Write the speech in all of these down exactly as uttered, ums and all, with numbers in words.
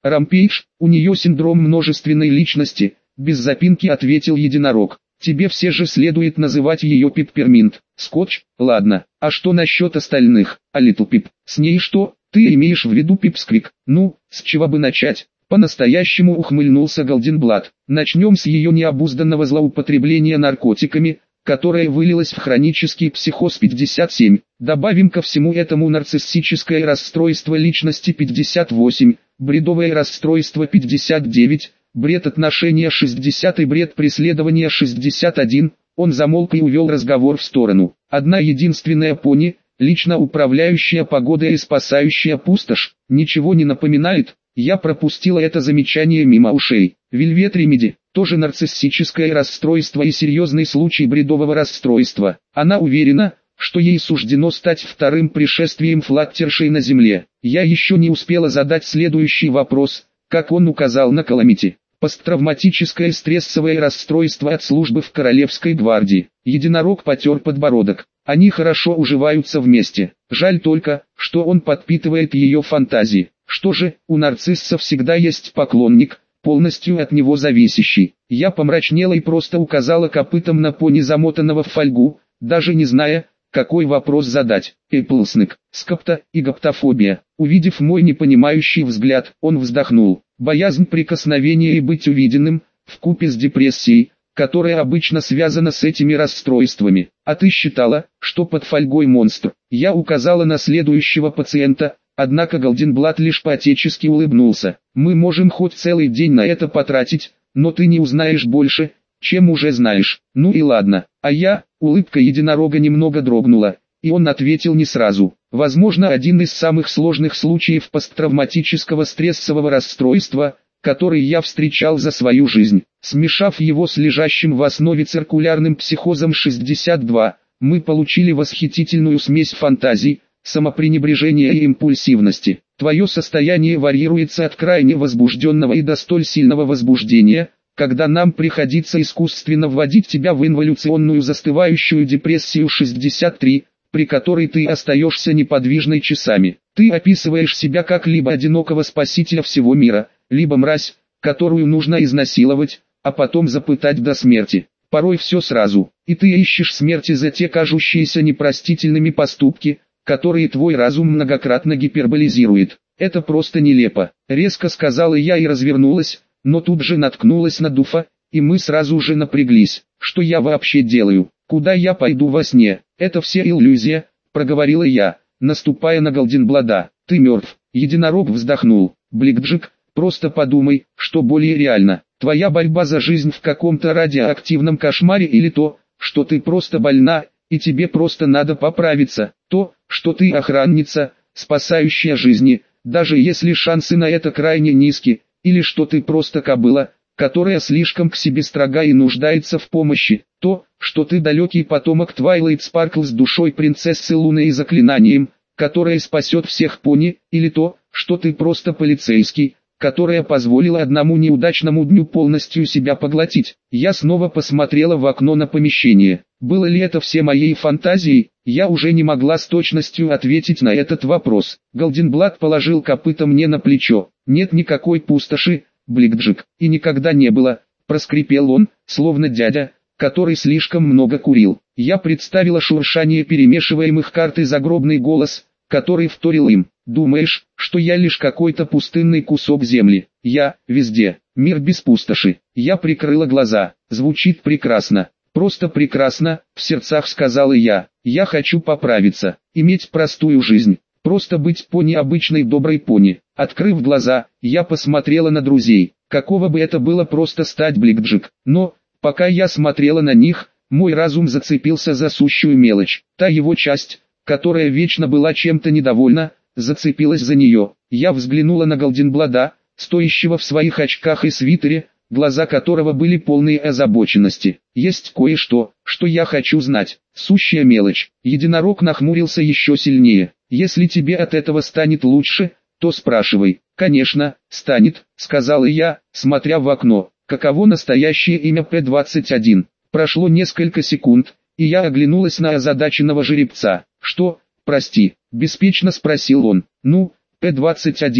Рампейдж, у нее синдром множественной личности, без запинки ответил единорог. Тебе все же следует называть ее Пепперминт. Скотч, ладно, а что насчет остальных? А Литл Пип, с ней что? Ты имеешь в виду Пипсквик? Ну, с чего бы начать? По-настоящему ухмыльнулся Голденблат. Начнем с ее необузданного злоупотребления наркотиками, которое вылилось в хронический психоз пятьдесят семь. Добавим ко всему этому нарциссическое расстройство личности пятьдесят восемь, бредовое расстройство пятьдесят девять, бред отношения шестьдесят и бред преследования шестьдесят один. Он замолк и увел разговор в сторону. Одна единственная пони, лично управляющая погодой и спасающая пустошь, ничего не напоминает. Я пропустила это замечание мимо ушей. Вельвет Ремеди, тоже нарциссическое расстройство и серьезный случай бредового расстройства. Она уверена, что ей суждено стать вторым пришествием Флаттершей на Земле. Я еще не успела задать следующий вопрос, как он указал на Каламити. Посттравматическое стрессовое расстройство от службы в Королевской гвардии. Единорог потер подбородок. Они хорошо уживаются вместе. Жаль только, что он подпитывает ее фантазии. Что же, у нарцисса всегда есть поклонник, полностью от него зависящий. Я помрачнела и просто указала копытом на пони, замотанного в фольгу, даже не зная, какой вопрос задать. Эпплснек, скопта и гаптофобия. Увидев мой непонимающий взгляд, он вздохнул. Боязнь прикосновения и быть увиденным, вкупе с депрессией, которая обычно связана с этими расстройствами. А ты считала, что под фольгой монстр? Я указала на следующего пациента, однако Голденблат лишь по-отечески улыбнулся. Мы можем хоть целый день на это потратить, но ты не узнаешь больше, чем уже знаешь. Ну и ладно. А я, улыбка единорога немного дрогнула, и он ответил не сразу. Возможно, один из самых сложных случаев посттравматического стрессового расстройства, который я встречал за свою жизнь. Смешав его с лежащим в основе циркулярным психозом шестьдесят два, мы получили восхитительную смесь фантазий, самопренебрежения и импульсивности. Твое состояние варьируется от крайне возбужденного и до столь сильного возбуждения, когда нам приходится искусственно вводить тебя в инволюционную застывающую депрессию шестьдесят три, при которой ты остаешься неподвижной часами. Ты описываешь себя как либо одинокого спасителя всего мира, либо мразь, которую нужно изнасиловать, а потом запытать до смерти. Порой все сразу, и ты ищешь смерти за те кажущиеся непростительными поступки, которые твой разум многократно гиперболизирует. Это просто нелепо, резко сказала я и развернулась, но тут же наткнулась на Дуфа, и мы сразу же напряглись. Что я вообще делаю? Куда я пойду во сне? Это все иллюзия, проговорила я, наступая на Голденблада. Ты мертв. Единорог вздохнул. Бликджик, просто подумай, что более реально. Твоя борьба за жизнь в каком-то радиоактивном кошмаре или то, что ты просто больна, и тебе просто надо поправиться. То, что ты охранница, спасающая жизни, даже если шансы на это крайне низки, или что ты просто кобыла, которая слишком к себе строга и нуждается в помощи. То, что ты далекий потомок Твайлайт Спаркл с душой принцессы Луны и заклинанием, которое спасет всех пони, или то, что ты просто полицейский, которая позволила одному неудачному дню полностью себя поглотить. Я снова посмотрела в окно на помещение. Было ли это все моей фантазией? Я уже не могла с точностью ответить на этот вопрос. Голденблат положил копыто мне на плечо. Нет никакой пустоши, Бликджик, и никогда не было, проскрипел он, словно дядя, который слишком много курил. Я представила шуршание перемешиваемых карт и загробный голос, который вторил им. Думаешь, что я лишь какой-то пустынный кусок земли? Я, везде, мир без пустоши. Я прикрыла глаза. Звучит прекрасно. Просто прекрасно, в сердцах сказала я. Я хочу поправиться, иметь простую жизнь. Просто быть пони, обычной доброй пони. Открыв глаза, я посмотрела на друзей. Каково бы это было просто стать Бликджик. Но, пока я смотрела на них, мой разум зацепился за сущую мелочь. Та его часть, которая вечно была чем-то недовольна, зацепилась за нее. Я взглянула на Голденблада, стоящего в своих очках и свитере, глаза которого были полные озабоченности. Есть кое-что, что я хочу знать. Сущая мелочь. Единорог нахмурился еще сильнее. Если тебе от этого станет лучше, то спрашивай. Конечно, станет, сказала я, смотря в окно. Каково настоящее имя П двадцать один? Прошло несколько секунд, и я оглянулась на озадаченного жеребца. Что, прости, беспечно спросил он. Ну, П двадцать один,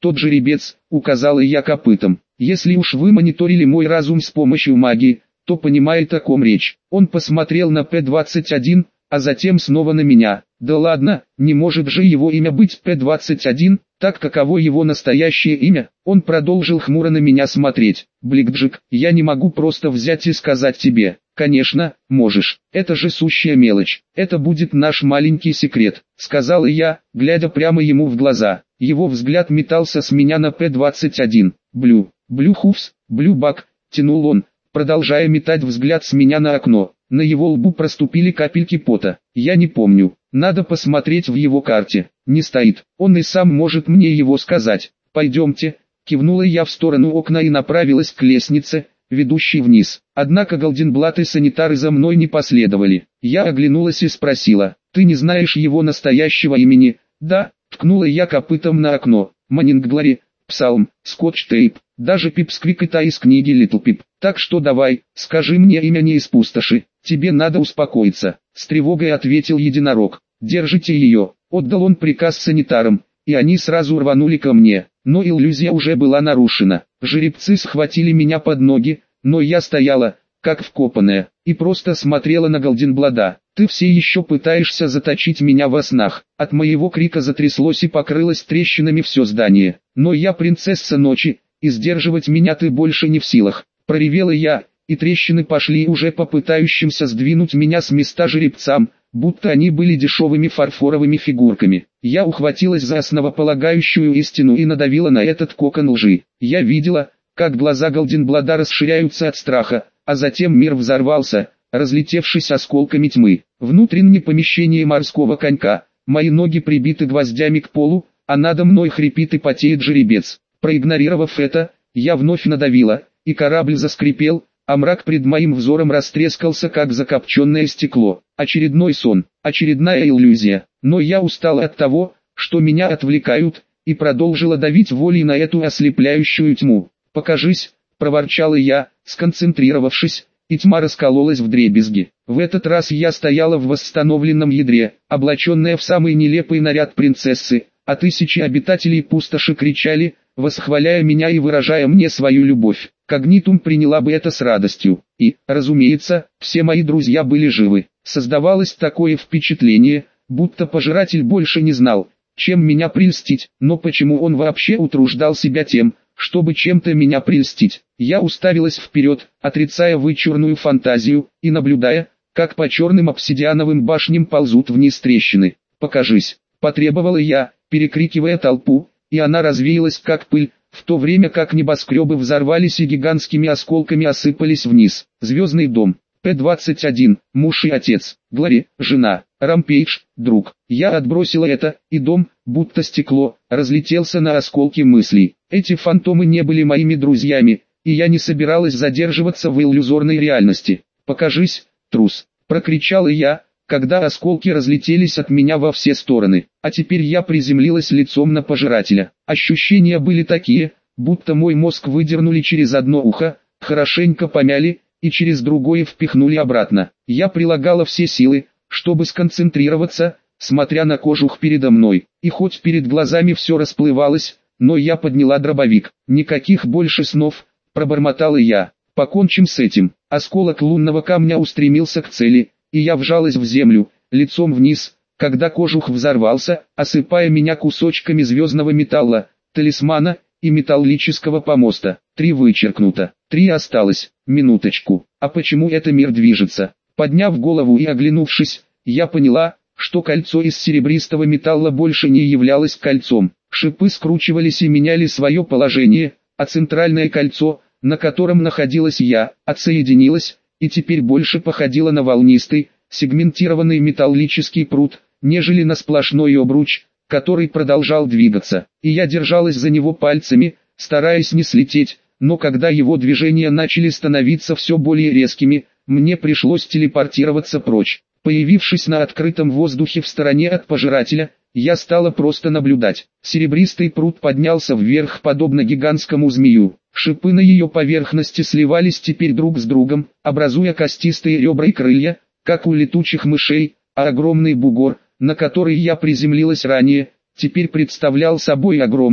тот жеребец, указала я копытом. Если уж вы мониторили мой разум с помощью магии, то понимает, о ком речь. Он посмотрел на П двадцать один, а затем снова на меня. Да ладно, не может же его имя быть П двадцать один, так каково его настоящее имя? Он продолжил хмуро на меня смотреть. Бликджик, я не могу просто взять и сказать тебе. Конечно, можешь, это же сущая мелочь. Это будет наш маленький секрет, сказал я, глядя прямо ему в глаза. Его взгляд метался с меня на П двадцать один. Блю, Блю Хувс, Блю Бак, тянул он, продолжая метать взгляд с меня на окно. На его лбу проступили капельки пота. Я не помню. Надо посмотреть в его карте. Не стоит. Он и сам может мне его сказать. Пойдемте. Кивнула я в сторону окна и направилась к лестнице, ведущей вниз. Однако Голденблат и санитары за мной не последовали. Я оглянулась и спросила: ты не знаешь его настоящего имени? Да, ткнула я копытом на окно. Маннингглори, Псалм, Скотч-тейп, даже Пипсквик-та из книги Литл Пип. Так что давай, скажи мне имя не из пустоши. Тебе надо успокоиться, с тревогой ответил единорог. Держите ее. Отдал он приказ санитарам, и они сразу рванули ко мне. Но иллюзия уже была нарушена. Жеребцы схватили меня под ноги, но я стояла, как вкопанная, и просто смотрела на Голденблада. Ты все еще пытаешься заточить меня во снах. От моего крика затряслось и покрылось трещинами все здание. Но я принцесса ночи, и сдерживать меня ты больше не в силах. Проревела я, и трещины пошли уже по пытающимся сдвинуть меня с места жеребцам, будто они были дешевыми фарфоровыми фигурками. Я ухватилась за основополагающую истину и надавила на этот кокон лжи. Я видела, как глаза Голденблада расширяются от страха, а затем мир взорвался, разлетевшись осколками тьмы. Внутреннее помещение морского конька, мои ноги прибиты гвоздями к полу, а надо мной хрипит и потеет жеребец. Проигнорировав это, я вновь надавила, и корабль заскрипел, а мрак пред моим взором растрескался, как закопченное стекло. Очередной сон, очередная иллюзия. Но я устала от того, что меня отвлекают, и продолжила давить волей на эту ослепляющую тьму. «Покажись», — проворчала я, сконцентрировавшись, и тьма раскололась вдребезги. В этот раз я стояла в восстановленном ядре, облаченная в самый нелепый наряд принцессы, а тысячи обитателей пустоши кричали, восхваляя меня и выражая мне свою любовь. Когнитум приняла бы это с радостью. И, разумеется, все мои друзья были живы. Создавалось такое впечатление, будто пожиратель больше не знал, чем меня прельстить, но почему он вообще утруждал себя тем, чтобы чем-то меня прельстить. Я уставилась вперед, отрицая вычурную фантазию, и наблюдая, как по черным обсидиановым башням ползут вниз трещины. «Покажись», — потребовала я, перекрикивая толпу, и она развеялась как пыль, в то время как небоскребы взорвались и гигантскими осколками осыпались вниз. Звездный дом, П двадцать один, муж и отец, Глори, жена, Рампейдж, друг. Я отбросила это, и дом, будто стекло, разлетелся на осколки мыслей. Эти фантомы не были моими друзьями, и я не собиралась задерживаться в иллюзорной реальности. «Покажись, трус», — прокричала я, когда осколки разлетелись от меня во все стороны. А теперь я приземлилась лицом на пожирателя. Ощущения были такие, будто мой мозг выдернули через одно ухо, хорошенько помяли, и через другое впихнули обратно. Я прилагала все силы, чтобы сконцентрироваться, смотря на кожух передо мной. И хоть перед глазами все расплывалось, но я подняла дробовик. «Никаких больше снов», — пробормотала я. «Покончим с этим». Осколок лунного камня устремился к цели, и я вжалась в землю, лицом вниз, когда кожух взорвался, осыпая меня кусочками звездного металла, талисмана и металлического помоста. Три вычеркнуто, три осталось. Минуточку, а почему это мир движется? Подняв голову и оглянувшись, я поняла, что кольцо из серебристого металла больше не являлось кольцом. Шипы скручивались и меняли свое положение, а центральное кольцо, на котором находилась я, отсоединилось, и теперь больше походило на волнистый, сегментированный металлический прут, нежели на сплошной обруч, который продолжал двигаться. И я держалась за него пальцами, стараясь не слететь, но когда его движения начали становиться все более резкими, мне пришлось телепортироваться прочь. Появившись на открытом воздухе в стороне от пожирателя, я стала просто наблюдать. Серебристый прут поднялся вверх подобно гигантскому змею. Шипы на ее поверхности сливались теперь друг с другом, образуя костистые ребра и крылья, как у летучих мышей, а огромный бугор, на который я приземлилась ранее, теперь представлял собой огромный,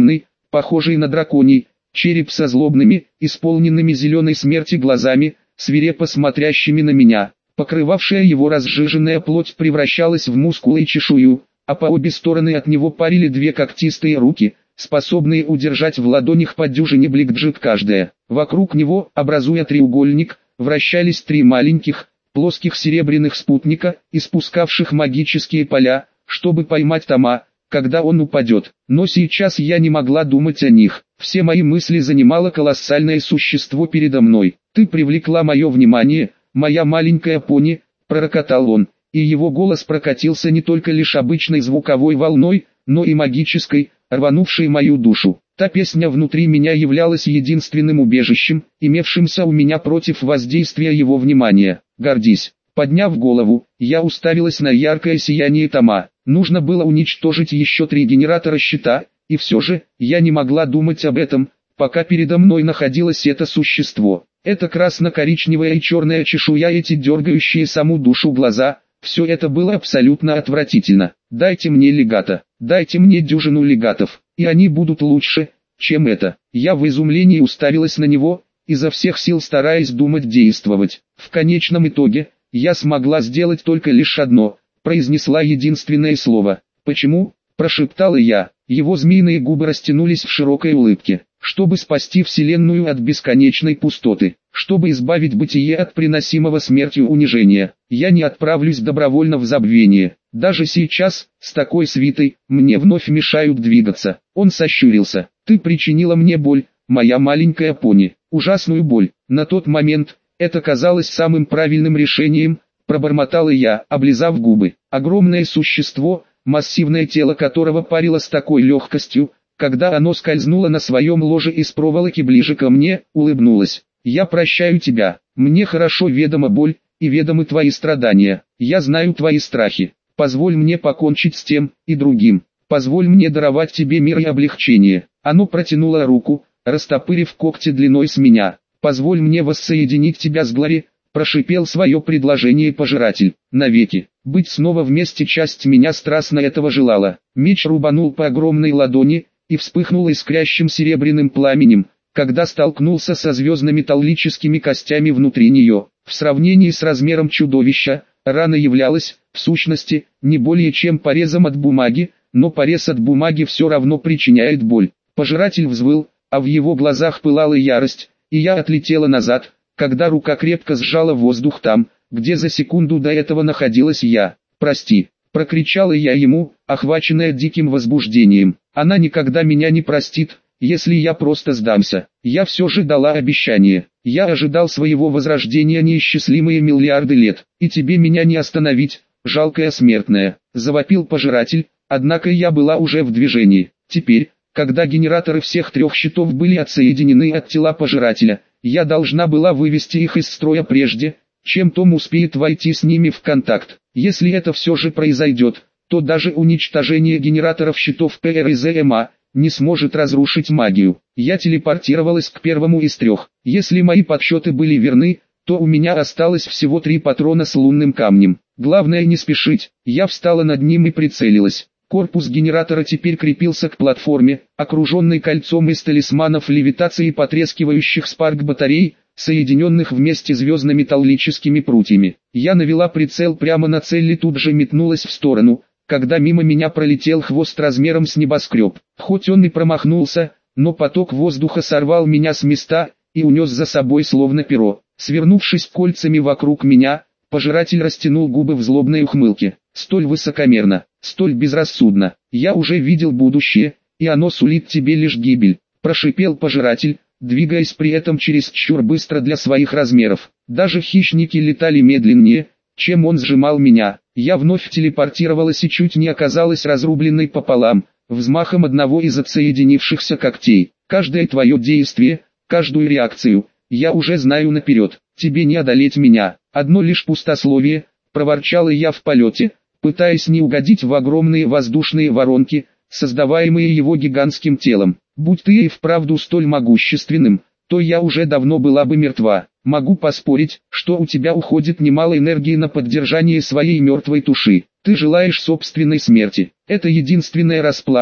похожий на драконий, череп со злобными, исполненными зеленой смерти глазами, свирепо смотрящими на меня. Покрывавшая его разжиженная плоть превращалась в мускулы и чешую, а по обе стороны от него парили две когтистые руки, способные удержать в ладонях по дюжине бликджит каждая. Вокруг него, образуя треугольник, вращались три маленьких, плоских серебряных спутника, испускавших магические поля, чтобы поймать Тома, когда он упадет. Но сейчас я не могла думать о них. Все мои мысли занимало колоссальное существо передо мной. «Ты привлекла мое внимание, моя маленькая пони», — пророкотал он, и его голос прокатился не только лишь обычной звуковой волной, но и магической, рванувшей мою душу. Та песня внутри меня являлась единственным убежищем, имевшимся у меня против воздействия его внимания. «Гордись». Подняв голову, я уставилась на яркое сияние Тома. Нужно было уничтожить еще три генератора щита, и все же, я не могла думать об этом, пока передо мной находилось это существо. Это красно-коричневая и черная чешуя, эти дергающие саму душу глаза, все это было абсолютно отвратительно. «Дайте мне легато, дайте мне дюжину легатов, и они будут лучше, чем это». Я в изумлении уставилась на него, изо всех сил стараясь думать, действовать. В конечном итоге, я смогла сделать только лишь одно, произнесла единственное слово. «Почему?» – прошептала я. Его змеиные губы растянулись в широкой улыбке. «Чтобы спасти Вселенную от бесконечной пустоты, чтобы избавить бытие от приносимого смертью унижения, я не отправлюсь добровольно в забвение. Даже сейчас, с такой свитой, мне вновь мешают двигаться». Он сощурился. «Ты причинила мне боль, моя маленькая пони, ужасную боль. На тот момент, это казалось самым правильным решением», пробормотала я, облизав губы. Огромное существо, массивное тело которого парило с такой легкостью, когда оно скользнуло на своем ложе из проволоки ближе ко мне, улыбнулось. «Я прощаю тебя, мне хорошо ведома боль, и ведомы твои страдания, я знаю твои страхи. Позволь мне покончить с тем и другим, позволь мне даровать тебе мир и облегчение». Оно протянуло руку, растопырив когти длиной с меня. «Позволь мне воссоединить тебя с Глори», прошипел свое предложение пожиратель. «Навеки. Быть снова вместе, часть меня страстно этого желала». Меч рубанул по огромной ладони и вспыхнул искрящим серебряным пламенем, когда столкнулся со звездно-металлическими костями внутри нее. В сравнении с размером чудовища, рана являлась, в сущности, не более чем порезом от бумаги, но порез от бумаги все равно причиняет боль. Пожиратель взвыл, а в его глазах пылала ярость, и я отлетела назад, когда рука крепко сжала воздух там, где за секунду до этого находилась я. «Прости», — прокричала я ему, охваченная диким возбуждением. «Она никогда меня не простит, если я просто сдамся». Я все же дала обещание. Я ожидал своего возрождения неисчислимые миллиарды лет, и тебе меня не остановить, жалкая смертная, — завопил пожиратель, однако я была уже в движении. Теперь, когда генераторы всех трех щитов были отсоединены от тела пожирателя, я должна была вывести их из строя прежде, чем Том успеет войти с ними в контакт. Если это все же произойдет, то даже уничтожение генераторов щитов ПРЗМА не сможет разрушить магию. Я телепортировалась к первому из трех. Если мои подсчеты были верны, то у меня осталось всего три патрона с лунным камнем. Главное не спешить. Я встала над ним и прицелилась. Корпус генератора теперь крепился к платформе, окруженной кольцом из талисманов левитации и потрескивающих спарк-батарей, соединенных вместе звездно-металлическими прутьями. Я навела прицел прямо на цель и тут же метнулась в сторону, когда мимо меня пролетел хвост размером с небоскреб. Хоть он и промахнулся, но поток воздуха сорвал меня с места и унес за собой словно перо. Свернувшись кольцами вокруг меня, пожиратель растянул губы в злобной ухмылке. Столь высокомерно, столь безрассудно. Я уже видел будущее, и оно сулит тебе лишь гибель, прошипел пожиратель, двигаясь при этом чересчур быстро для своих размеров. Даже хищники летали медленнее, чем он сжимал меня. Я вновь телепортировалась и чуть не оказалась разрубленной пополам, взмахом одного из отсоединившихся когтей. Каждое твое действие, каждую реакцию, я уже знаю наперед. Тебе не одолеть меня. Одно лишь пустословие, проворчала я в полете, пытаясь не угодить в огромные воздушные воронки, создаваемые его гигантским телом. Будь ты и вправду столь могущественным, то я уже давно была бы мертва. Могу поспорить, что у тебя уходит немало энергии на поддержание своей мертвой туши. Ты желаешь собственной смерти. Это единственная расплата,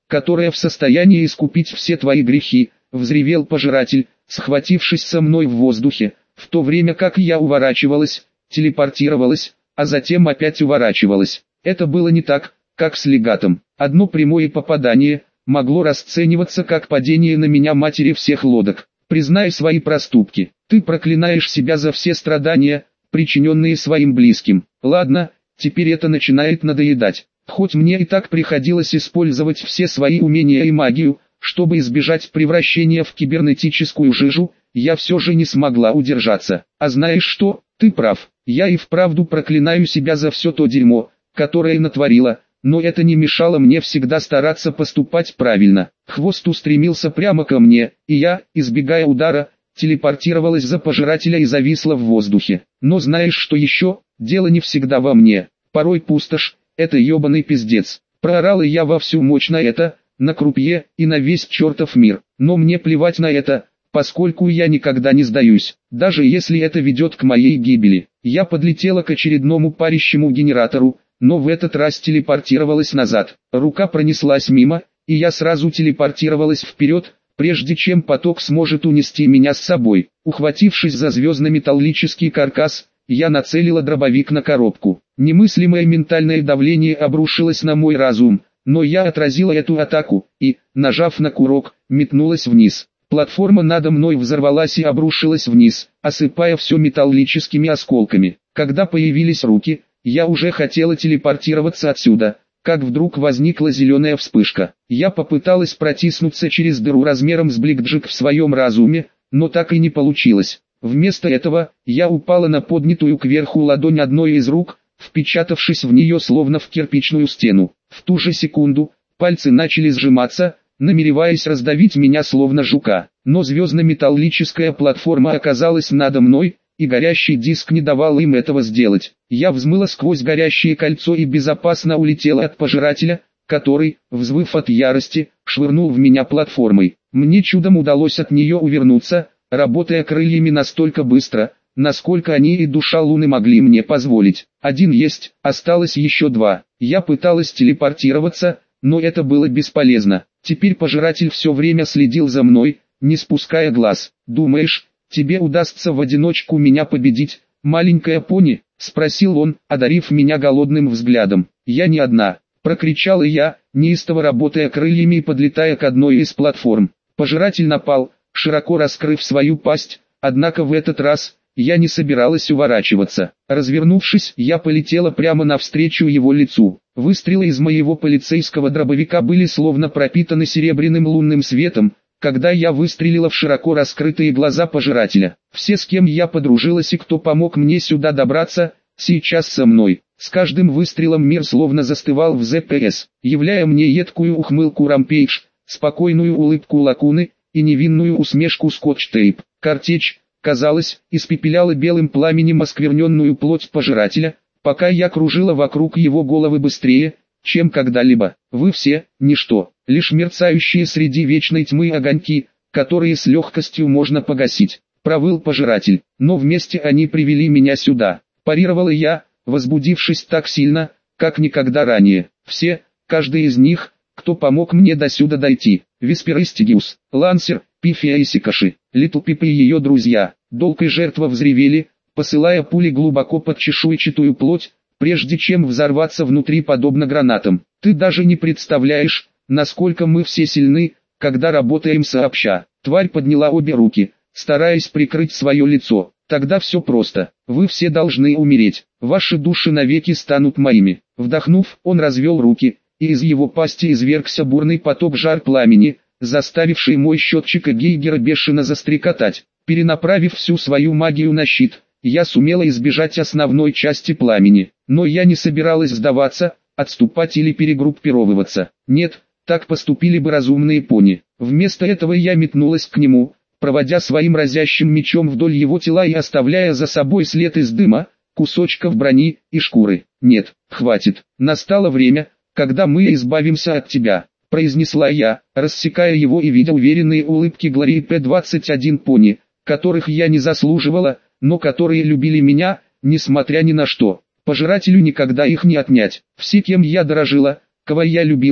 которая в состоянии искупить все твои грехи, взревел пожиратель, схватившись со мной в воздухе, в то время как я уворачивалась, телепортировалась, а затем опять уворачивалась. Это было не так, как с легатом. Одно прямое попадание могло расцениваться как падение на меня матери всех лодок. Признай свои проступки. Ты проклинаешь себя за все страдания, причиненные своим близким. Ладно, теперь это начинает надоедать. Хоть мне и так приходилось использовать все свои умения и магию, чтобы избежать превращения в кибернетическую жижу, я все же не смогла удержаться. А знаешь что? Ты прав. Я и вправду проклинаю себя за все то дерьмо, которое натворила, но это не мешало мне всегда стараться поступать правильно. Хвост устремился прямо ко мне, и я, избегая удара, телепортировалась за пожирателя и зависла в воздухе. Но знаешь что еще? Дело не всегда во мне. Порой пустошь — это ебаный пиздец. Проорала я во всю мощь на это, на крупье и на весь чертов мир. Но мне плевать на это, поскольку я никогда не сдаюсь, даже если это ведет к моей гибели. Я подлетела к очередному парящему генератору, но в этот раз телепортировалась назад. Рука пронеслась мимо, и я сразу телепортировалась вперед, прежде чем поток сможет унести меня с собой. Ухватившись за звездно-металлический каркас, я нацелила дробовик на коробку. Немыслимое ментальное давление обрушилось на мой разум, но я отразила эту атаку, и, нажав на курок, метнулась вниз. Платформа надо мной взорвалась и обрушилась вниз, осыпая все металлическими осколками. Когда появились руки, я уже хотела телепортироваться отсюда, как вдруг возникла зеленая вспышка. Я попыталась протиснуться через дыру размером с бликджик в своем разуме, но так и не получилось. Вместо этого, я упала на поднятую кверху ладонь одной из рук, впечатавшись в нее словно в кирпичную стену. В ту же секунду, пальцы начали сжиматься, намереваясь раздавить меня словно жука. Но звездно-металлическая платформа оказалась надо мной, и горящий диск не давал им этого сделать. Я взмыла сквозь горящее кольцо и безопасно улетела от пожирателя, который, взвыв от ярости, швырнул в меня платформой. Мне чудом удалось от нее увернуться, работая крыльями настолько быстро, насколько они и душа Луны могли мне позволить. Один есть, осталось еще два. Я пыталась телепортироваться, но это было бесполезно. Теперь пожиратель все время следил за мной, не спуская глаз. «Думаешь, тебе удастся в одиночку меня победить, маленькая пони?» — спросил он, одарив меня голодным взглядом. «Я не одна», — прокричала я, неистово работая крыльями и подлетая к одной из платформ. Пожиратель напал, широко раскрыв свою пасть, однако в этот раз я не собиралась уворачиваться. Развернувшись, я полетела прямо навстречу его лицу. Выстрелы из моего полицейского дробовика были словно пропитаны серебряным лунным светом, когда я выстрелила в широко раскрытые глаза пожирателя. Все, с кем я подружилась и кто помог мне сюда добраться, сейчас со мной. С каждым выстрелом мир словно застывал в зэ пэ эс, являя мне едкую ухмылку Рампейдж, спокойную улыбку Лакуны и невинную усмешку Скотч-Тейп. Картечь, казалось, испепеляла белым пламенем оскверненную плоть пожирателя, пока я кружила вокруг его головы быстрее, чем когда-либо. Вы все – ничто, лишь мерцающие среди вечной тьмы огоньки, которые с легкостью можно погасить. Провыл пожиратель, но вместе они привели меня сюда. Парировала я, возбудившись так сильно, как никогда ранее. Все, каждый из них, кто помог мне до сюда дойти. Висперистигиус, Лансер, Пифия и Сикаши, Литл Пип и ее друзья. Долг и жертва взревели, посылая пули глубоко под чешуйчатую плоть, прежде чем взорваться внутри подобно гранатам. Ты даже не представляешь, насколько мы все сильны, когда работаем сообща. Тварь подняла обе руки, стараясь прикрыть свое лицо. Тогда все просто. Вы все должны умереть. Ваши души навеки станут моими. Вдохнув, он развел руки, и из его пасти извергся бурный поток жар пламени, заставивший мой счетчик Гейгера бешено застрекотать. Перенаправив всю свою магию на щит, я сумела избежать основной части пламени. Но я не собиралась сдаваться, отступать или перегруппировываться. Нет, так поступили бы разумные пони. Вместо этого я метнулась к нему, проводя своим разящим мечом вдоль его тела и оставляя за собой след из дыма, кусочков брони и шкуры. «Нет, хватит. Настало время, когда мы избавимся от тебя», — произнесла я, рассекая его и видя уверенные улыбки Глории Пэ двадцать один пони, которых я не заслуживала, но которые любили меня, несмотря ни на что. Пожирателю никогда их не отнять. Все, кем я дорожила, кого я любила,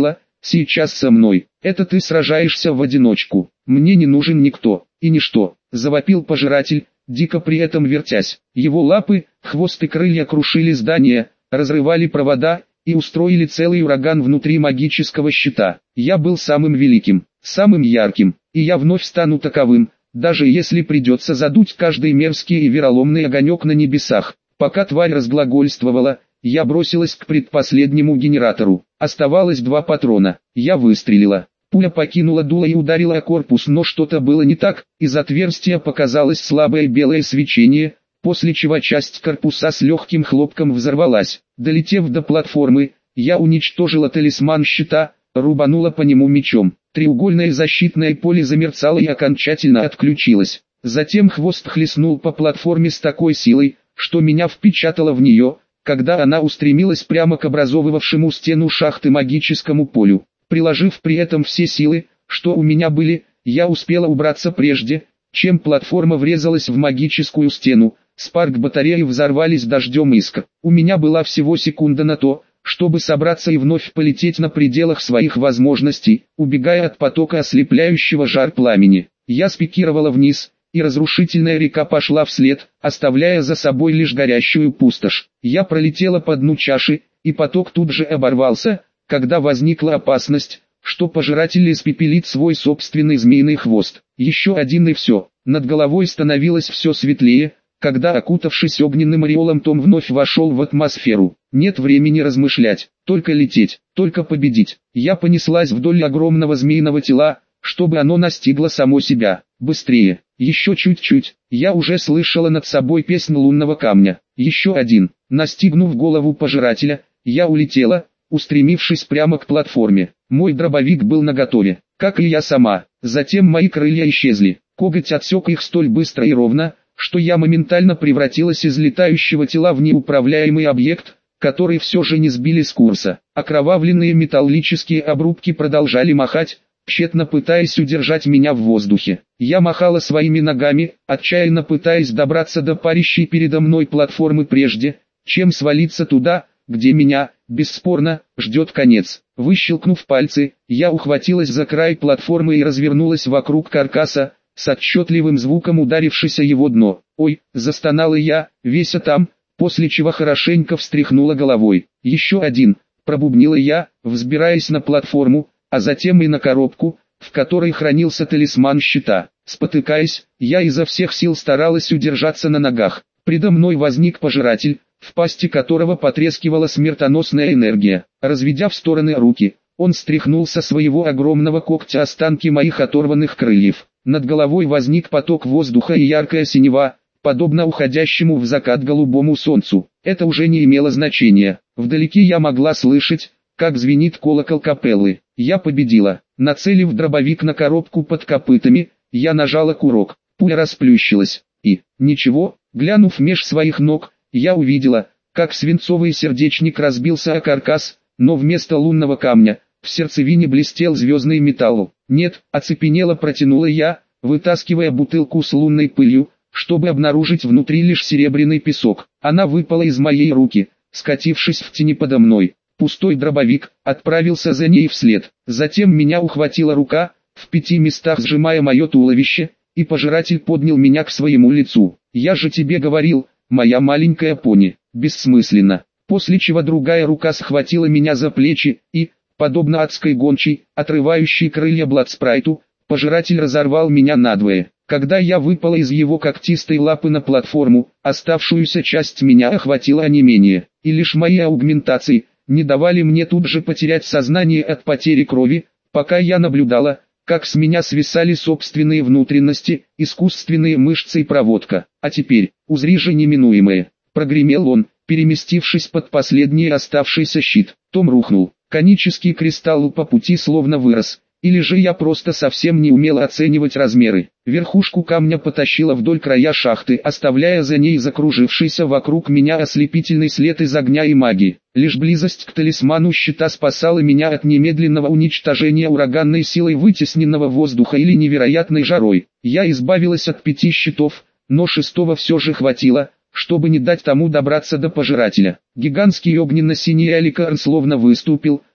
сейчас со мной. Это ты сражаешься в одиночку. Мне не нужен никто и ничто, завопил пожиратель, дико при этом вертясь. Его лапы, хвост и крылья крушили здания, разрывали провода и устроили целый ураган внутри магического щита. Я был самым великим, самым ярким, и я вновь стану таковым, даже если придется задуть каждый мерзкий и вероломный огонек на небесах. Пока тварь разглагольствовала, я бросилась к предпоследнему генератору. Оставалось два патрона. Я выстрелила. Пуля покинула дуло и ударила о корпус, но что-то было не так. Из отверстия показалось слабое белое свечение, после чего часть корпуса с легким хлопком взорвалась. Долетев до платформы, я уничтожила талисман щита, рубанула по нему мечом. Треугольное защитное поле замерцало и окончательно отключилось. Затем хвост хлестнул по платформе с такой силой, что меня впечатало в нее, когда она устремилась прямо к образовывавшему стену шахты магическому полю. Приложив при этом все силы, что у меня были, я успела убраться прежде, чем платформа врезалась в магическую стену. Спарк батареи взорвались дождем искр. У меня была всего секунда на то, чтобы собраться и вновь полететь на пределах своих возможностей, убегая от потока ослепляющего жар пламени. Я спикировала вниз, и разрушительная река пошла вслед, оставляя за собой лишь горящую пустошь. Я пролетела по дну чаши, и поток тут же оборвался, когда возникла опасность, что пожиратель испепелит свой собственный змеиный хвост. Еще один и все. Над головой становилось все светлее, когда, окутавшись огненным ореолом, Том вновь вошел в атмосферу. Нет времени размышлять, только лететь, только победить. Я понеслась вдоль огромного змеиного тела, чтобы оно настигло само себя. Быстрее, еще чуть-чуть. Я уже слышала над собой песнь лунного камня. Еще один. Настигнув голову пожирателя, я улетела, устремившись прямо к платформе. Мой дробовик был наготове, как и я сама. Затем мои крылья исчезли. Коготь отсек их столь быстро и ровно, что я моментально превратилась из летающего тела в неуправляемый объект, который все же не сбили с курса. Окровавленные металлические обрубки продолжали махать, тщетно пытаясь удержать меня в воздухе. Я махала своими ногами, отчаянно пытаясь добраться до парящей передо мной платформы прежде, чем свалиться туда, где меня, бесспорно, ждет конец. Выщелкнув пальцы, я ухватилась за край платформы и развернулась вокруг каркаса, с отчетливым звуком ударившись о его дно. «Ой!» – застонала я, веся там, после чего хорошенько встряхнула головой. «Еще один!» – пробубнила я, взбираясь на платформу, а затем и на коробку, в которой хранился талисман щита. Спотыкаясь, я изо всех сил старалась удержаться на ногах. Предо мной возник пожиратель, в пасти которого потрескивала смертоносная энергия. Разведя в стороны руки, он стряхнул со своего огромного когтя останки моих оторванных крыльев. Над головой возник поток воздуха и яркая синева, подобно уходящему в закат голубому солнцу. Это уже не имело значения. Вдалеке я могла слышать, как звенит колокол капеллы. Я победила. Нацелив дробовик на коробку под копытами, я нажала курок. Пуля расплющилась. И, ничего, глянув меж своих ног, я увидела, как свинцовый сердечник разбился о каркас, но вместо лунного камня, в сердцевине блестел звездный металл. «Нет», — оцепенело протянула я, вытаскивая бутылку с лунной пылью, чтобы обнаружить внутри лишь серебряный песок. Она выпала из моей руки, скатившись в тени подо мной. Пустой дробовик отправился за ней вслед. Затем меня ухватила рука, в пяти местах сжимая мое туловище, и пожиратель поднял меня к своему лицу. «Я же тебе говорил, моя маленькая пони», бессмысленно. После чего другая рука схватила меня за плечи, и, подобно адской гончей, отрывающей крылья Бладспрайту, пожиратель разорвал меня надвое. Когда я выпала из его когтистой лапы на платформу, оставшуюся часть меня охватило онемение, и лишь мои аугментации не давали мне тут же потерять сознание от потери крови, пока я наблюдала, как с меня свисали собственные внутренности, искусственные мышцы и проводка. «А теперь, узри же неминуемое», — прогремел он, переместившись под последний оставшийся щит. Том рухнул. Конический кристалл по пути словно вырос, или же я просто совсем не умела оценивать размеры. Верхушку камня потащила вдоль края шахты, оставляя за ней закружившийся вокруг меня ослепительный след из огня и магии. Лишь близость к талисману щита спасала меня от немедленного уничтожения ураганной силой вытесненного воздуха или невероятной жарой. Я избавилась от пяти щитов, но шестого все же хватило, чтобы не дать тому добраться до пожирателя. Гигантский огненно-синий аликарн словно выступил,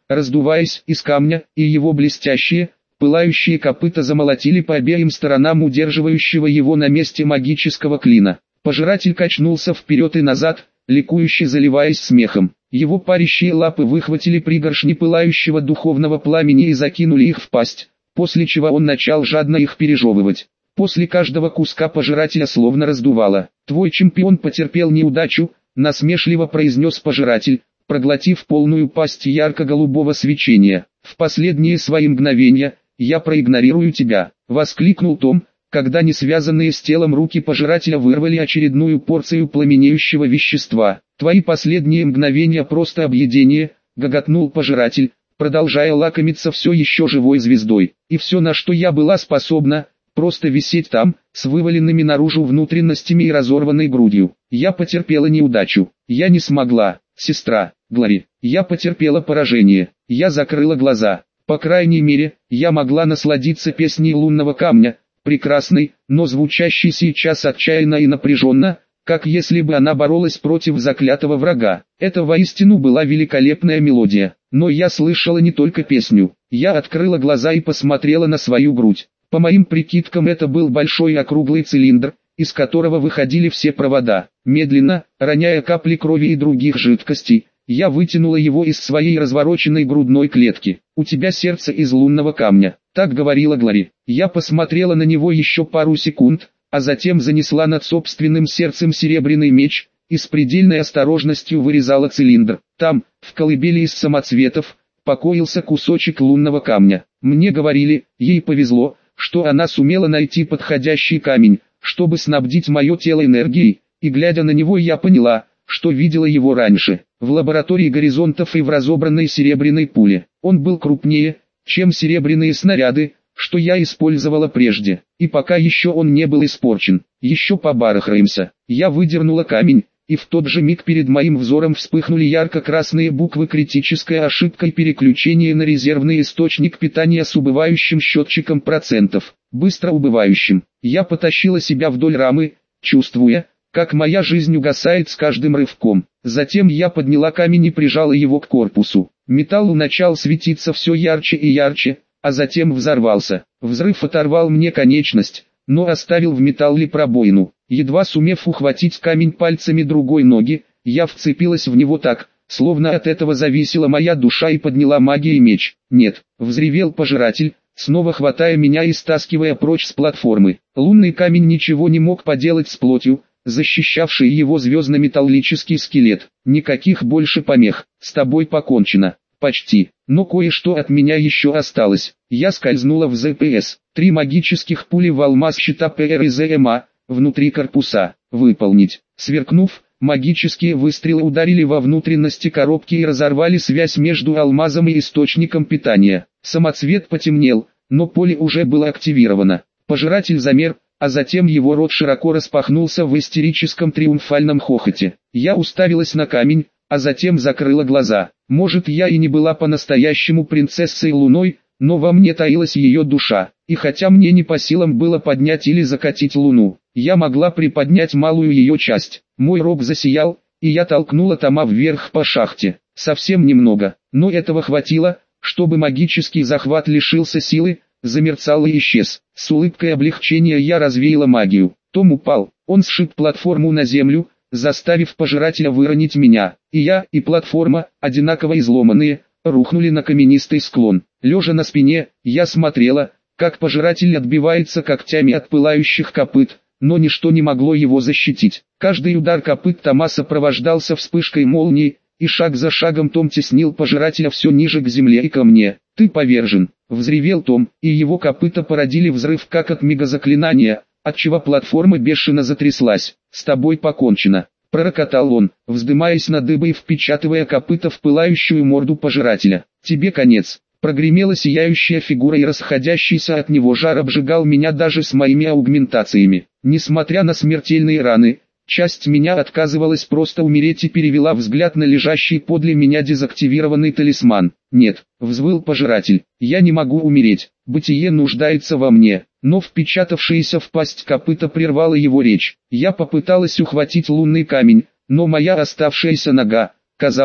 раздуваясь из камня, и его блестящие, пылающие копыта замолотили по обеим сторонам удерживающего его на месте магического клина. Пожиратель качнулся вперед и назад, ликующе заливаясь смехом. Его парящие лапы выхватили пригоршни пылающего духовного пламени и закинули их в пасть, после чего он начал жадно их пережевывать. После каждого куска пожирателя словно раздувало. «Твой чемпион потерпел неудачу», — насмешливо произнес пожиратель, проглотив полную пасть ярко-голубого свечения. «В последние свои мгновения я проигнорирую тебя», — воскликнул Том, когда несвязанные с телом руки пожирателя вырвали очередную порцию пламенеющего вещества. «Твои последние мгновения просто объедение», — гоготнул пожиратель, продолжая лакомиться все еще живой звездой. «И все, на что я была способна, просто висеть там, с вываленными наружу внутренностями и разорванной грудью. Я потерпела неудачу. Я не смогла, сестра, Глори. Я потерпела поражение. Я закрыла глаза. По крайней мере, я могла насладиться песней лунного камня, прекрасной, но звучащей сейчас отчаянно и напряженно, как если бы она боролась против заклятого врага. Это воистину была великолепная мелодия. Но я слышала не только песню. Я открыла глаза и посмотрела на свою грудь. По моим прикидкам, это был большой округлый цилиндр, из которого выходили все провода. Медленно, роняя капли крови и других жидкостей, я вытянула его из своей развороченной грудной клетки. «У тебя сердце из лунного камня», — так говорила Глори. Я посмотрела на него еще пару секунд, а затем занесла над собственным сердцем серебряный меч и с предельной осторожностью вырезала цилиндр. Там, в колыбели из самоцветов, покоился кусочек лунного камня. Мне говорили, ей повезло, что она сумела найти подходящий камень, чтобы снабдить мое тело энергией, и глядя на него я поняла, что видела его раньше, в лаборатории горизонтов и в разобранной серебряной пуле. Он был крупнее, чем серебряные снаряды, что я использовала прежде, и пока еще он не был испорчен. Еще побарахаемся. Я выдернула камень, и в тот же миг перед моим взором вспыхнули ярко-красные буквы «Критическая ошибка» и переключение на резервный источник питания с убывающим счетчиком процентов, быстро убывающим. Я потащила себя вдоль рамы, чувствуя, как моя жизнь угасает с каждым рывком. Затем я подняла камень и прижала его к корпусу. Металл начал светиться все ярче и ярче, а затем взорвался. Взрыв оторвал мне конечность, но оставил в металле пробоину. Едва сумев ухватить камень пальцами другой ноги, я вцепилась в него так, словно от этого зависела моя душа, и подняла магией меч. «Нет!» — взревел пожиратель, снова хватая меня и стаскивая прочь с платформы. Лунный камень ничего не мог поделать с плотью, защищавший его звездно-металлический скелет. «Никаких больше помех, с тобой покончено». «Почти, но кое-что от меня еще осталось». Я скользнула в ЗПС. Три магических пули в алмаз щита ПР и ЗМА, внутри корпуса. «Выполнить». Сверкнув, магические выстрелы ударили во внутренности коробки и разорвали связь между алмазом и источником питания. Самоцвет потемнел, но поле уже было активировано. Пожиратель замер, а затем его рот широко распахнулся в истерическом триумфальном хохоте. Я уставилась на камень, а затем закрыла глаза. Может, я и не была по-настоящему принцессой Луной, но во мне таилась ее душа, и хотя мне не по силам было поднять или закатить Луну, я могла приподнять малую ее часть. Мой рог засиял, и я толкнула Тома вверх по шахте. Совсем немного, но этого хватило, чтобы магический захват лишился силы, замерцал и исчез. С улыбкой облегчения я развеяла магию. Том упал, он сшиб платформу на землю, заставив пожирателя выронить меня. И я, и платформа, одинаково изломанные, рухнули на каменистый склон. Лежа на спине, я смотрела, как пожиратель отбивается когтями от пылающих копыт, но ничто не могло его защитить. Каждый удар копыт Тома сопровождался вспышкой молнии, и шаг за шагом Том теснил пожирателя все ниже к земле и ко мне. «Ты повержен!» — взревел Том, и его копыта породили взрыв как от мегазаклинания, отчего платформа бешено затряслась. «С тобой покончено!» — пророкотал он, вздымаясь на дыбы и впечатывая копыта в пылающую морду пожирателя. «Тебе конец!» — прогремела сияющая фигура, и расходящийся от него жар обжигал меня даже с моими аугментациями. Несмотря на смертельные раны, часть меня отказывалась просто умереть и перевела взгляд на лежащий подле меня дезактивированный талисман. «Нет», — взвыл пожиратель, — «я не могу умереть, бытие нуждается во мне». Но впечатавшаяся в пасть копыта прервала его речь. Я попыталась ухватить лунный камень, но моя оставшаяся нога, казалось,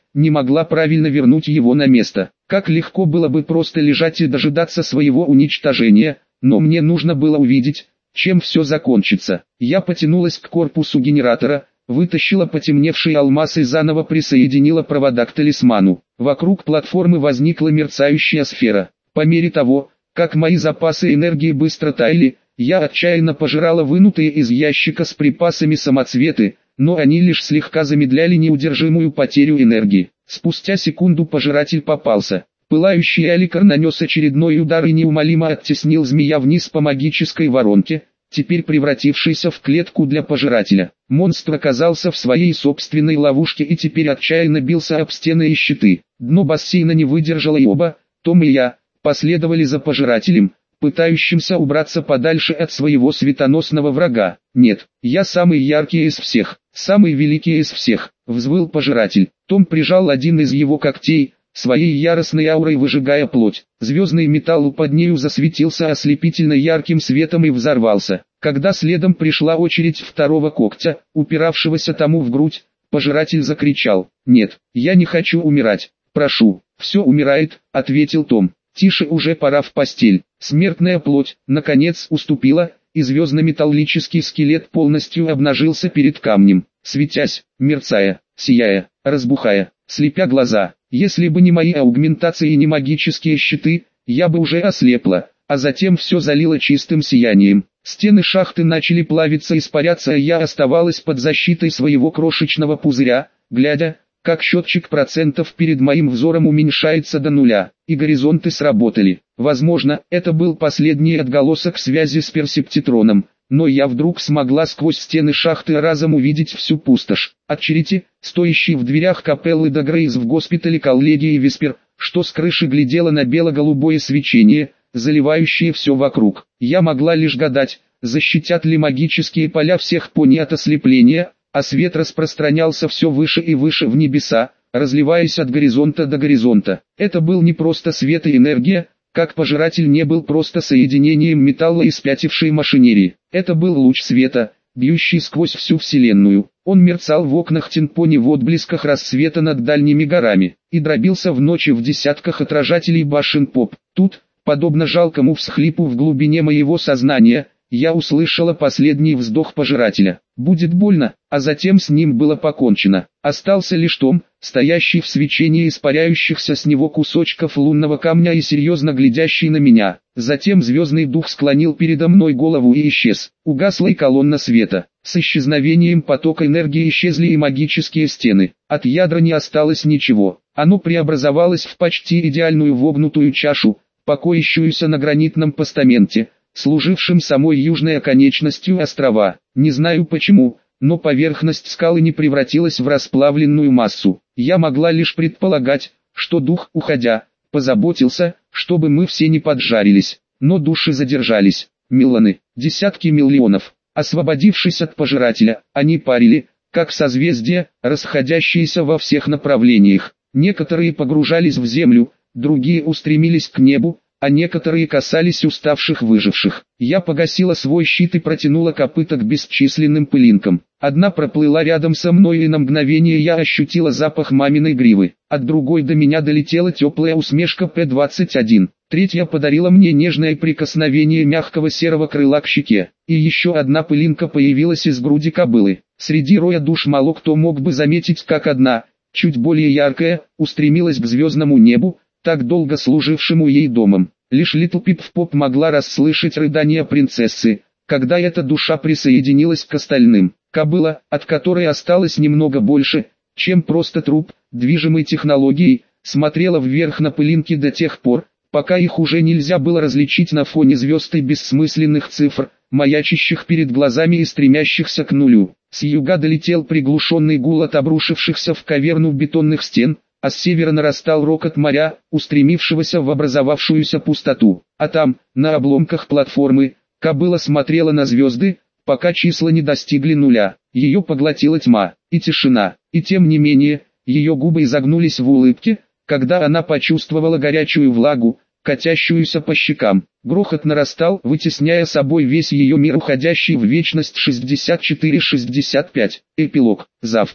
не могла правильно вернуть его на место. Как легко было бы просто лежать и дожидаться своего уничтожения, но мне нужно было увидеть, чем все закончится. Я потянулась к корпусу генератора, вытащила потемневший алмаз и заново присоединила провода к талисману. Вокруг платформы возникла мерцающая сфера. По мере того, как мои запасы энергии быстро таяли, я отчаянно пожирала вынутые из ящика с припасами самоцветы, но они лишь слегка замедляли неудержимую потерю энергии. Спустя секунду пожиратель попался. Пылающий Аликар нанес очередной удар и неумолимо оттеснил змея вниз по магической воронке, теперь превратившейся в клетку для пожирателя. Монстр оказался в своей собственной ловушке и теперь отчаянно бился об стены и щиты. Дно бассейна не выдержало, и оба, Том и я, последовали за пожирателем, пытающимся убраться подальше от своего светоносного врага. «Нет, я самый яркий из всех, самый великий из всех», — взвыл пожиратель. Том прижал один из его когтей, своей яростной аурой выжигая плоть. Звездный металл под нею засветился ослепительно ярким светом и взорвался. Когда следом пришла очередь второго когтя, упиравшегося тому в грудь, пожиратель закричал: «Нет, я не хочу умирать, прошу». «Все умирает», — ответил Том. «Тише, уже пора в постель». Смертная плоть, наконец, уступила, и звездно-металлический скелет полностью обнажился перед камнем, светясь, мерцая, сияя, разбухая, слепя глаза. Если бы не мои аугментации и не магические щиты, я бы уже ослепла, а затем все залило чистым сиянием. Стены шахты начали плавиться и испаряться, а я оставалась под защитой своего крошечного пузыря, глядя, как счетчик процентов перед моим взором уменьшается до нуля, и горизонты сработали. Возможно, это был последний отголосок связи с персептитроном, но я вдруг смогла сквозь стены шахты разом увидеть всю пустошь. От Черити, стоящей в дверях капеллы до Грейс в госпитале коллегии Виспер, что с крыши глядела на бело-голубое свечение, заливающее все вокруг. Я могла лишь гадать, защитят ли магические поля всех пони от ослепления, а свет распространялся все выше и выше в небеса, разливаясь от горизонта до горизонта. Это был не просто свет и энергия, как пожиратель не был просто соединением металла и спятившей машинерии. Это был луч света, бьющий сквозь всю вселенную. Он мерцал в окнах Тинпони в отблесках рассвета над дальними горами, и дробился в ночи в десятках отражателей башен Поп. Тут, подобно жалкому всхлипу в глубине моего сознания, я услышала последний вздох пожирателя. Будет больно, а затем с ним было покончено. Остался лишь Том, стоящий в свечении испаряющихся с него кусочков лунного камня и серьезно глядящий на меня. Затем звездный дух склонил передо мной голову и исчез. Угасла и колонна света. С исчезновением потока энергии исчезли и магические стены. От ядра не осталось ничего. Оно преобразовалось в почти идеальную вогнутую чашу, покоящуюся на гранитном постаменте, служившим самой южной оконечностью острова. Не знаю почему, но поверхность скалы не превратилась в расплавленную массу. Я могла лишь предполагать, что дух, уходя, позаботился, чтобы мы все не поджарились. Но души задержались. Миллионы, десятки миллионов. Освободившись от пожирателя, они парили, как созвездия, расходящиеся во всех направлениях. Некоторые погружались в землю, другие устремились к небу, а некоторые касались уставших выживших. Я погасила свой щит и протянула копыта к бесчисленным пылинкам. Одна проплыла рядом со мной, и на мгновение я ощутила запах маминой гривы. От другой до меня долетела теплая усмешка П двадцать один. Третья подарила мне нежное прикосновение мягкого серого крыла к щеке. И еще одна пылинка появилась из груди кобылы. Среди роя душ мало кто мог бы заметить, как одна, чуть более яркая, устремилась к звездному небу, так долго служившему ей домом. Лишь Литл Пип в Поп могла расслышать рыдания принцессы, когда эта душа присоединилась к остальным. Кобыла, от которой осталось немного больше, чем просто труп, движимый технологией, смотрела вверх на пылинки до тех пор, пока их уже нельзя было различить на фоне звезд и бессмысленных цифр, маячащих перед глазами и стремящихся к нулю. С юга долетел приглушенный гул от обрушившихся в каверну бетонных стен, а с севера нарастал рокот моря, устремившегося в образовавшуюся пустоту. А там, на обломках платформы, кобыла смотрела на звезды, пока числа не достигли нуля. Ее поглотила тьма и тишина, и тем не менее, ее губы изогнулись в улыбке, когда она почувствовала горячую влагу, катящуюся по щекам. Грохот нарастал, вытесняя собой весь ее мир, уходящий в вечность. Шестьдесят четыре шестьдесят пять. Эпилог. Завтра.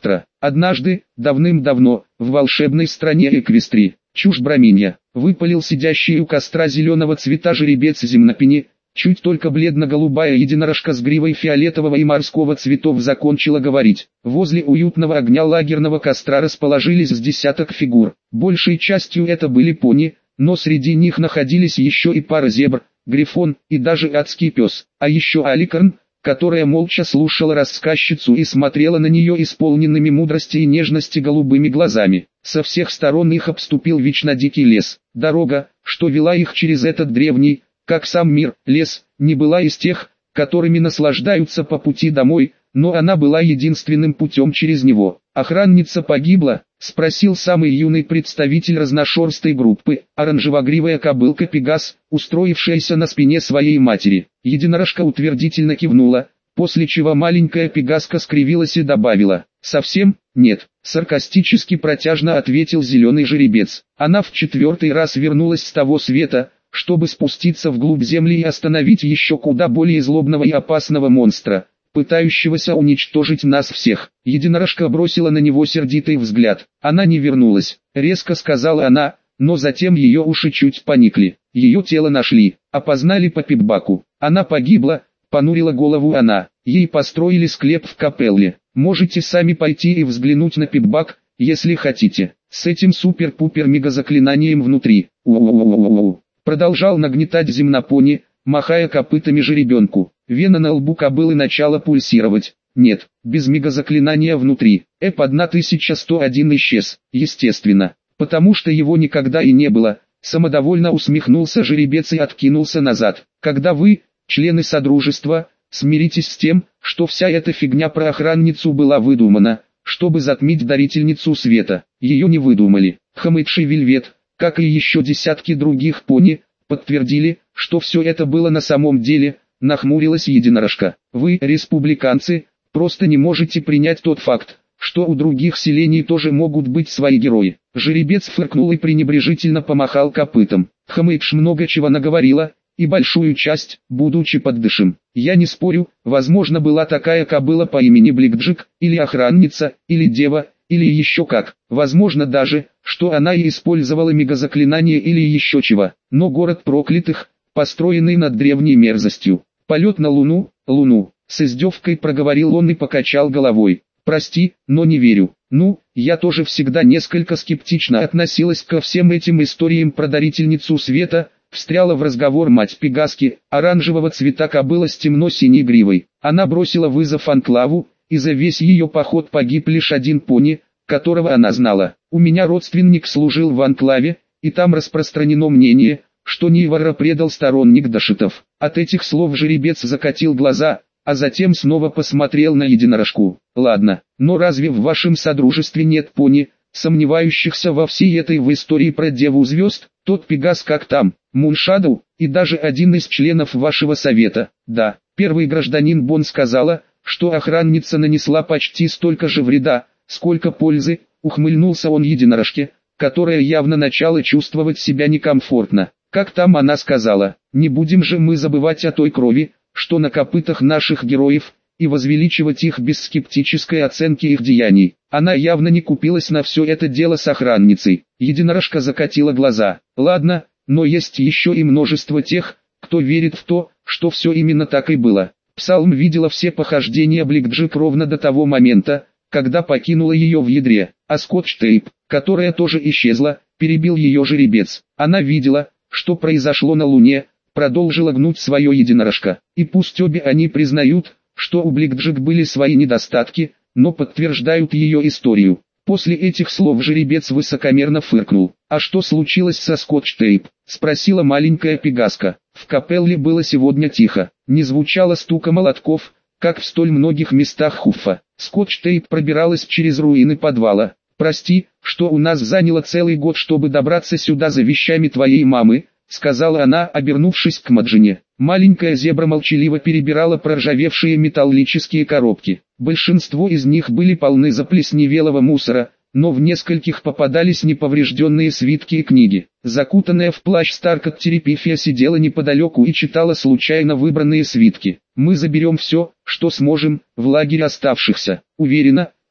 Однажды, давным-давно, в волшебной стране Эквестрии, чушь браминья, выпалил сидящий у костра зеленого цвета жеребец земнопени. Чуть только бледно-голубая единорожка с гривой фиолетового и морского цветов закончила говорить. Возле уютного огня лагерного костра расположились с десяток фигур. Большей частью это были пони, но среди них находились еще и пара зебр, грифон и даже адский пес. А еще Аликорн, которая молча слушала рассказчицу и смотрела на нее исполненными мудрости и нежности голубыми глазами. Со всех сторон их обступил вечно дикий лес. Дорога, что вела их через этот древний, как сам мир, лес, не была из тех, которыми наслаждаются по пути домой, но она была единственным путем через него. «Охранница погибла?» — спросил самый юный представитель разношерстой группы, оранжевогривая кобылка Пегас, устроившаяся на спине своей матери. Единорожка утвердительно кивнула, после чего маленькая Пегаска скривилась и добавила: «Совсем нет», — саркастически протяжно ответил зеленый жеребец. Она в четвертый раз вернулась с того света, чтобы спуститься вглубь земли и остановить еще куда более злобного и опасного монстра, пытающегося уничтожить нас всех. Единорожка бросила на него сердитый взгляд. «Она не вернулась», — резко сказала она, но затем ее уши чуть поникли. Ее тело нашли, опознали по пипбаку. «Она погибла», — понурила голову она. «Ей построили склеп в капелле. Можете сами пойти и взглянуть на пипбак, если хотите. С этим супер-пупер-мега-заклинанием внутри». У-у-у-у-у. Продолжал нагнетать земнопони, махая копытами жеребенку. Вена на лбу кобылы начала пульсировать. Нет, без мегазаклинания внутри. Эп тысяча сто один исчез, естественно, потому что его никогда и не было. Самодовольно усмехнулся жеребец и откинулся назад. Когда вы, члены Содружества, смиритесь с тем, что вся эта фигня про охранницу была выдумана, чтобы затмить дарительницу света. Ее не выдумали. Хомыч и Вельвет, как и еще десятки других пони, подтвердили, что все это было на самом деле. Нахмурилась единорожка. Вы, республиканцы, просто не можете принять тот факт, что у других селений тоже могут быть свои герои. Жеребец фыркнул и пренебрежительно помахал копытом. Хомыч много чего наговорила, и большую часть, будучи поддышем. Я не спорю, возможно была такая кобыла по имени Бликджик, или охранница, или дева, или еще как. Возможно даже, что она и использовала мегазаклинание или еще чего. Но город проклятых, построенный над древней мерзостью. Полет на Луну, Луну, с издевкой проговорил он и покачал головой. Прости, но не верю. Ну, я тоже всегда несколько скептично относилась ко всем этим историям про дарительницу света, встряла в разговор мать Пегаски, оранжевого цвета кобыла с темно-синей гривой. Она бросила вызов Анклаву, и за весь ее поход погиб лишь один пони, которого она знала. У меня родственник служил в Анклаве, и там распространено мнение, что Нивара предал сторонник дашитов. От этих слов жеребец закатил глаза, а затем снова посмотрел на единорожку. Ладно, но разве в вашем содружестве нет пони, сомневающихся во всей этой в истории про Деву Звезд, тот Пегас как там, Муншадоу, и даже один из членов вашего совета? Да, первый гражданин Бон сказала, что охранница нанесла почти столько же вреда, сколько пользы, ухмыльнулся он единорожке, которая явно начала чувствовать себя некомфортно. Как там она сказала, не будем же мы забывать о той крови, что на копытах наших героев, и возвеличивать их без скептической оценки их деяний. Она явно не купилась на все это дело с охранницей. Единорожка закатила глаза. Ладно, но есть еще и множество тех, кто верит в то, что все именно так и было. Псалм видела все похождения Бликджик ровно до того момента, когда покинула ее в ядре, а Скотч-Тейп, которая тоже исчезла, перебил ее жеребец. Она видела, что произошло на Луне, продолжила гнуть свое единорожка. И пусть обе они признают, что у Бликджик были свои недостатки, но подтверждают ее историю. После этих слов жеребец высокомерно фыркнул. «А что случилось со Скотч-Тейп?» — спросила маленькая Пегаска. В капелле было сегодня тихо, не звучало стука молотков, как в столь многих местах Хуффа. Скотч-Тейп пробиралась через руины подвала. «Прости, что у нас заняло целый год, чтобы добраться сюда за вещами твоей мамы», — сказала она, обернувшись к Маджине. Маленькая зебра молчаливо перебирала проржавевшие металлические коробки. Большинство из них были полны заплесневелого мусора, но в нескольких попадались неповрежденные свитки и книги. Закутанная в плащ Старкот Терепифия сидела неподалеку и читала случайно выбранные свитки. «Мы заберем все, что сможем, в лагере оставшихся. Уверена,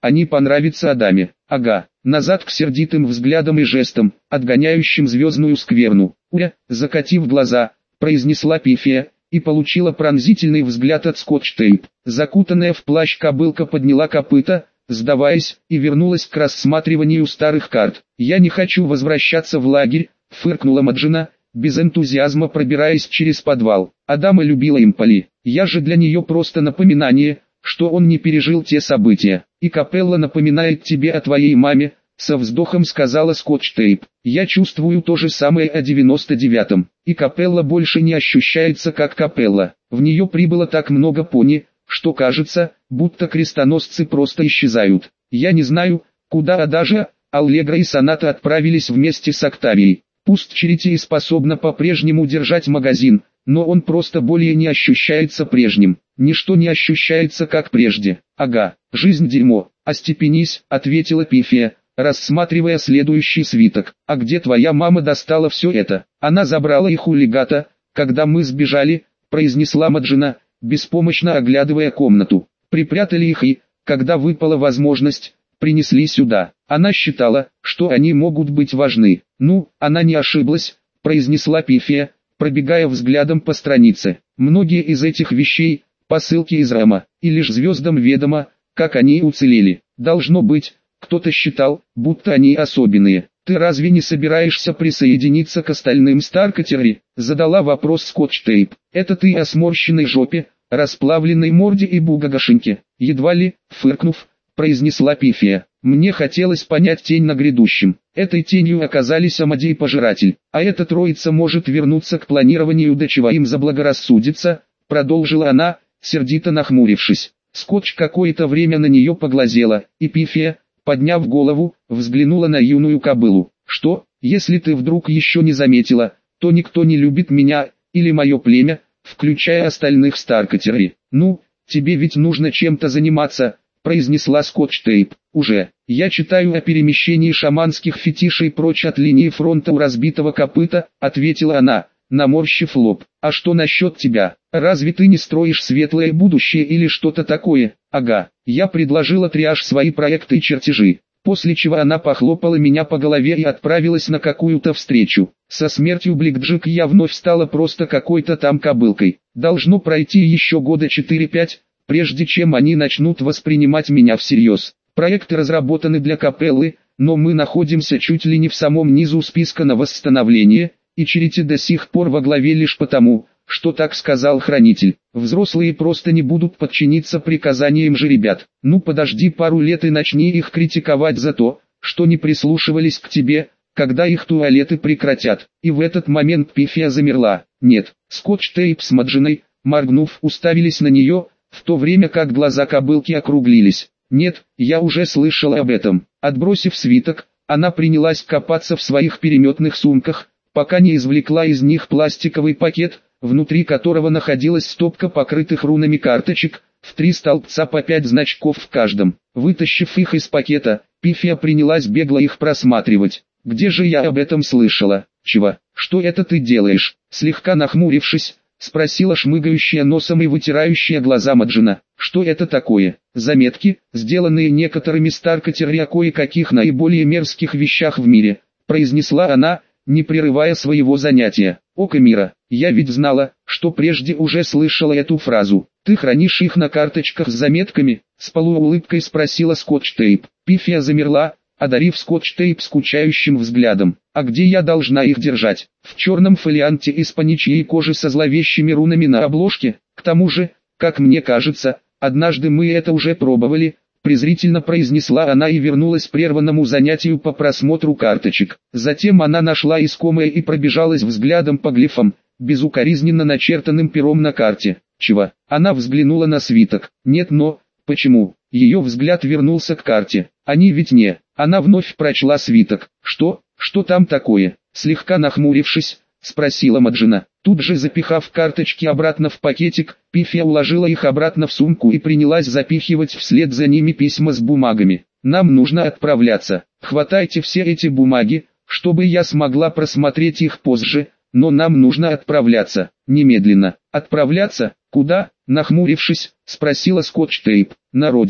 они понравятся Адаме. Ага, назад к сердитым взглядам и жестам, отгоняющим звездную скверну. Уя, закатив глаза, произнесла Пифия, и получила пронзительный взгляд от Скотч-Тейп. Закутанная в плащ кобылка подняла копыта, сдаваясь, и вернулась к рассматриванию старых карт. «Я не хочу возвращаться в лагерь», — фыркнула Маджина, без энтузиазма пробираясь через подвал. Адама любила Имполи. «Я же для нее просто напоминание, что он не пережил те события. И Капелла напоминает тебе о твоей маме», — со вздохом сказала Скотч-Тейп. «Я чувствую то же самое о девяносто девятом. И Капелла больше не ощущается как Капелла. В нее прибыло так много пони, что кажется, будто крестоносцы просто исчезают. Я не знаю, куда Адажа, Аллегра и Соната отправились вместе с Октавией. Пусть Черити способна по-прежнему держать магазин, но он просто более не ощущается прежним. Ничто не ощущается как прежде. Ага, жизнь дерьмо. Остепенись», — ответила Пифия, рассматривая следующий свиток. «А где твоя мама достала все это?» «Она забрала их у легата, когда мы сбежали», — произнесла Маджина, беспомощно оглядывая комнату. «Припрятали их и, когда выпала возможность, принесли сюда. Она считала, что они могут быть важны». «Ну, она не ошиблась», — произнесла Пифия, пробегая взглядом по странице. «Многие из этих вещей — посылки из Рама, и лишь звездам ведомо, как они уцелели. Должно быть, кто-то считал, будто они особенные». «Ты разве не собираешься присоединиться к остальным Старкатери?» — задала вопрос Скотч-Тейп. «Это ты о сморщенной жопе, расплавленной морде и бугагашеньке?» «Едва ли», — фыркнув, произнесла Пифия. «Мне хотелось понять тень на грядущем. Этой тенью оказались Амадей Пожиратель, а эта троица может вернуться к планированию, до чего им заблагорассудится», — продолжила она, сердито нахмурившись. Скотч какое-то время на нее поглазела, и Пифия, подняв голову, взглянула на юную кобылу. «Что, если ты вдруг еще не заметила, то никто не любит меня, или мое племя, включая остальных Старкатери. Ну, тебе ведь нужно чем-то заниматься», — произнесла Скотч-Тейп. «Уже. Я читаю о перемещении шаманских фетишей прочь от линии фронта у разбитого копыта», — ответила она, наморщив лоб. «А что насчет тебя? Разве ты не строишь светлое будущее или что-то такое?» «Ага, я предложила Триаш свои проекты и чертежи», после чего она похлопала меня по голове и отправилась на какую-то встречу. Со смертью Бликджик я вновь стала просто какой-то там кобылкой. Должно пройти еще года четыре-пять, прежде чем они начнут воспринимать меня всерьез. Проекты разработаны для Капеллы, но мы находимся чуть ли не в самом низу списка на восстановление, и Черити до сих пор во главе лишь потому, что так сказал Хранитель. Взрослые просто не будут подчиниться приказаниям же ребят. Ну подожди пару лет и начни их критиковать за то, что не прислушивались к тебе, когда их туалеты прекратят. И в этот момент Пифия замерла. Нет, Скотч-Тейп с Маджиной, моргнув, уставились на нее, в то время как глаза кобылки округлились. «Нет, я уже слышала об этом». Отбросив свиток, она принялась копаться в своих переметных сумках, пока не извлекла из них пластиковый пакет, внутри которого находилась стопка покрытых рунами карточек, в три столбца по пять значков в каждом. Вытащив их из пакета, Пифия принялась бегло их просматривать. «Где же я об этом слышала? Чего? Что это ты делаешь?» Слегка нахмурившись, спросила шмыгающая носом и вытирающая глаза Маджина. «Что это такое?» «Заметки, сделанные некоторыми Старкатери о кое-каких наиболее мерзких вещах в мире», произнесла она, не прерывая своего занятия. «Око мира, я ведь знала, что прежде уже слышала эту фразу. Ты хранишь их на карточках с заметками?» С полуулыбкой спросила Скотч-Тейп. Пифия замерла, одарив Скотч-Тейп скучающим взглядом. «А где я должна их держать?» «В черном фолианте из паничьей кожи со зловещими рунами на обложке. К тому же, как мне кажется, однажды мы это уже пробовали», презрительно произнесла она и вернулась к прерванному занятию по просмотру карточек. Затем она нашла искомое и пробежалась взглядом по глифам, безукоризненно начертанным пером на карте. «Чего?» Она взглянула на свиток. «Нет, но... Почему?» Ее взгляд вернулся к карте. «Они ведь не...» Она вновь прочла свиток. «Что? Что там такое?» Слегка нахмурившись, спросила Маджина. Тут же запихав карточки обратно в пакетик, Пифия уложила их обратно в сумку и принялась запихивать вслед за ними письма с бумагами. «Нам нужно отправляться. Хватайте все эти бумаги, чтобы я смогла просмотреть их позже, но нам нужно отправляться, немедленно». «Отправляться? Куда?» Нахмурившись, спросила Скотч-Тейп. «На родину».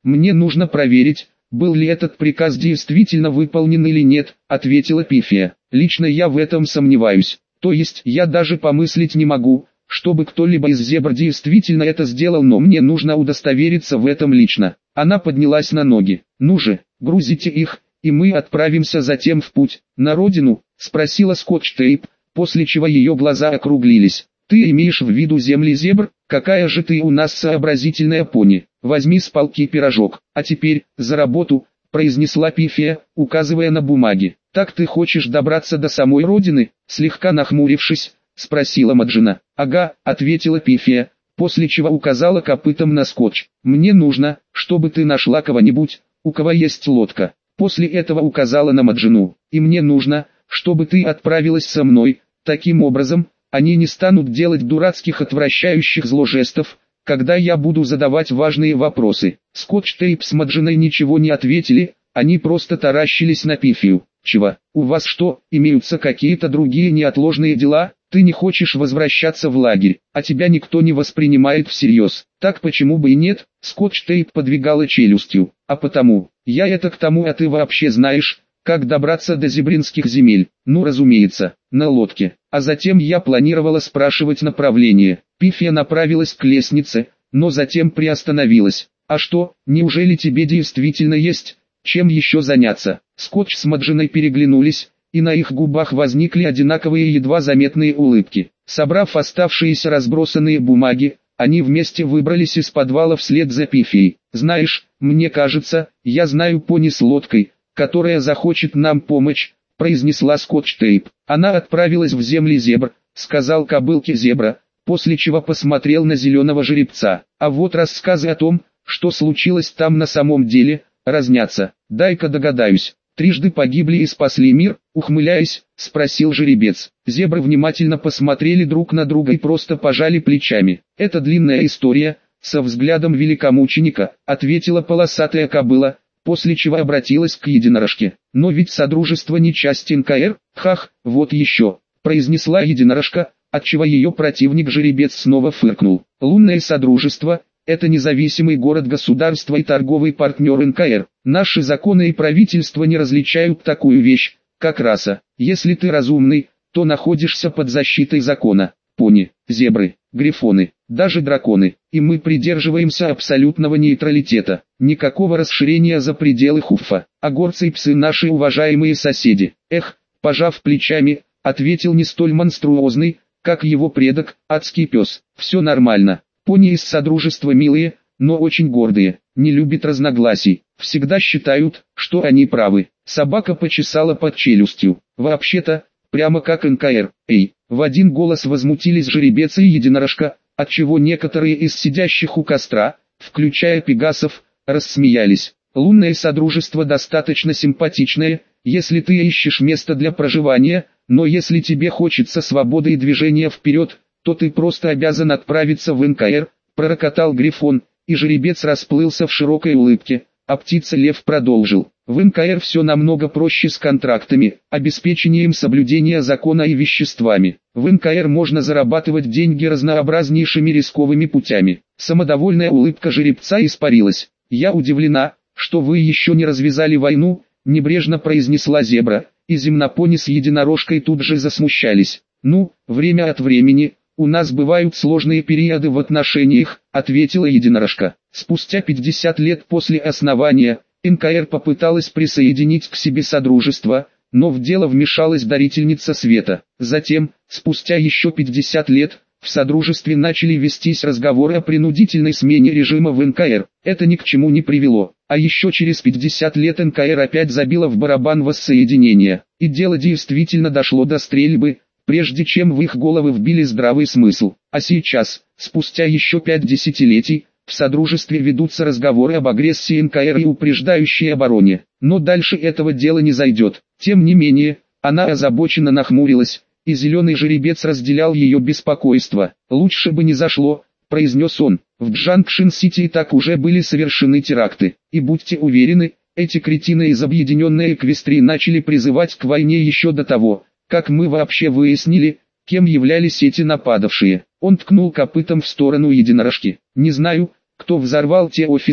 Мне нужно проверить, был ли этот приказ действительно выполнен или нет, ответила Пифия. Лично я в этом сомневаюсь. То есть я даже помыслить не могу, чтобы кто-либо из зебр действительно это сделал, но мне нужно удостовериться в этом лично. Она поднялась на ноги. Ну же, грузите их, и мы отправимся затем в путь. На родину? Спросила Скотч-Тейп, после чего ее глаза округлились. Ты имеешь в виду земли зебр? Какая же ты у нас сообразительная пони. Возьми с полки пирожок. А теперь, за работу, произнесла Пифия, указывая на бумаги. Так ты хочешь добраться до самой родины? Слегка нахмурившись, спросила Маджина. Ага, ответила Пифия, после чего указала копытом на Скотч. Мне нужно, чтобы ты нашла кого-нибудь, у кого есть лодка. После этого указала на Маджину. И мне нужно, чтобы ты отправилась со мной. Таким образом, они не станут делать дурацких отвращающих зло жестов, когда я буду задавать важные вопросы. Скотч-Тейп с Маджиной ничего не ответили, они просто таращились на Пифию. Чего? У вас что, имеются какие-то другие неотложные дела? Ты не хочешь возвращаться в лагерь, а тебя никто не воспринимает всерьез. Так почему бы и нет? Скотч-Тейп подвигала челюстью. А потому, я это к тому, а ты вообще знаешь, как добраться до зебринских земель? Ну разумеется, на лодке. А затем я планировала спрашивать направление. Пифия направилась к лестнице, но затем приостановилась. А что, неужели тебе действительно есть чем еще заняться? Скотч с Маджиной переглянулись, и на их губах возникли одинаковые едва заметные улыбки. Собрав оставшиеся разбросанные бумаги, они вместе выбрались из подвала вслед за Пифией. «Знаешь, мне кажется, я знаю пони с лодкой, которая захочет нам помочь», — произнесла Скотч-Тейп. «Она отправилась в земли зебр», — сказал кобылке зебра, после чего посмотрел на зеленого жеребца. «А вот рассказы о том, что случилось там на самом деле, разнятся. Дай-ка догадаюсь. Трижды погибли и спасли мир?» — ухмыляясь, спросил жеребец. Зебры внимательно посмотрели друг на друга и просто пожали плечами. «Это длинная история, со взглядом великомученика», — ответила полосатая кобыла, после чего обратилась к единорожке. «Но ведь Содружество не часть эн ка эр, хах, вот еще», — произнесла единорожка, отчего ее противник-жеребец снова фыркнул. «Лунное Содружество — это независимый город-государство и торговый партнер эн ка эр. Наши законы и правительство не различают такую вещь, как раса. Если ты разумный, то находишься под защитой закона. Пони, зебры, грифоны, даже драконы. И мы придерживаемся абсолютного нейтралитета. Никакого расширения за пределы Хуффа. А горцы и псы наши уважаемые соседи». «Эх», пожав плечами, ответил не столь монструозный, как его предок, адский пес. «Все нормально. Пони из Содружества милые, но очень гордые, не любят разногласий, всегда считают, что они правы». Собака почесала под челюстью. «Вообще-то, прямо как эн ка эр, эй!» В один голос возмутились жеребец и единорожка, отчего некоторые из сидящих у костра, включая пегасов, рассмеялись. «Лунное Содружество достаточно симпатичное, если ты ищешь место для проживания, но если тебе хочется свободы и движения вперед, то ты просто обязан отправиться в эн ка эр», — пророкотал Грифон, и жеребец расплылся в широкой улыбке, а птица-лев продолжил. «В эн ка эр все намного проще с контрактами, обеспечением соблюдения закона и веществами. В эн ка эр можно зарабатывать деньги разнообразнейшими рисковыми путями». Самодовольная улыбка жеребца испарилась. «Я удивлена, что вы еще не развязали войну», — небрежно произнесла зебра, и земнопони с единорожкой тут же засмущались. «Ну, время от времени, у нас бывают сложные периоды в отношениях», — ответила единорожка. Спустя пятьдесят лет после основания, эн ка эр попыталась присоединить к себе Содружество, но в дело вмешалась Дарительница Света. Затем, спустя еще пятьдесят лет, в Содружестве начали вестись разговоры о принудительной смене режима в эн ка эр. Это ни к чему не привело. А еще через пятьдесят лет эн ка эр опять забила в барабан воссоединения. И дело действительно дошло до стрельбы, прежде чем в их головы вбили здравый смысл. А сейчас, спустя еще пять десятилетий, в Содружестве ведутся разговоры об агрессии эн ка эр и упреждающей обороне. Но дальше этого дела не зайдет. Тем не менее, она озабоченно нахмурилась, и зеленый жеребец разделял ее беспокойство. «Лучше бы не зашло», — произнес он. «В Джанкшин-Сити и так уже были совершены теракты. И будьте уверены, эти кретины из Объединенной Эквестрии начали призывать к войне еще до того, как мы вообще выяснили, кем являлись эти нападавшие». Он ткнул копытом в сторону единорожки. «Не знаю, кто взорвал те офисы,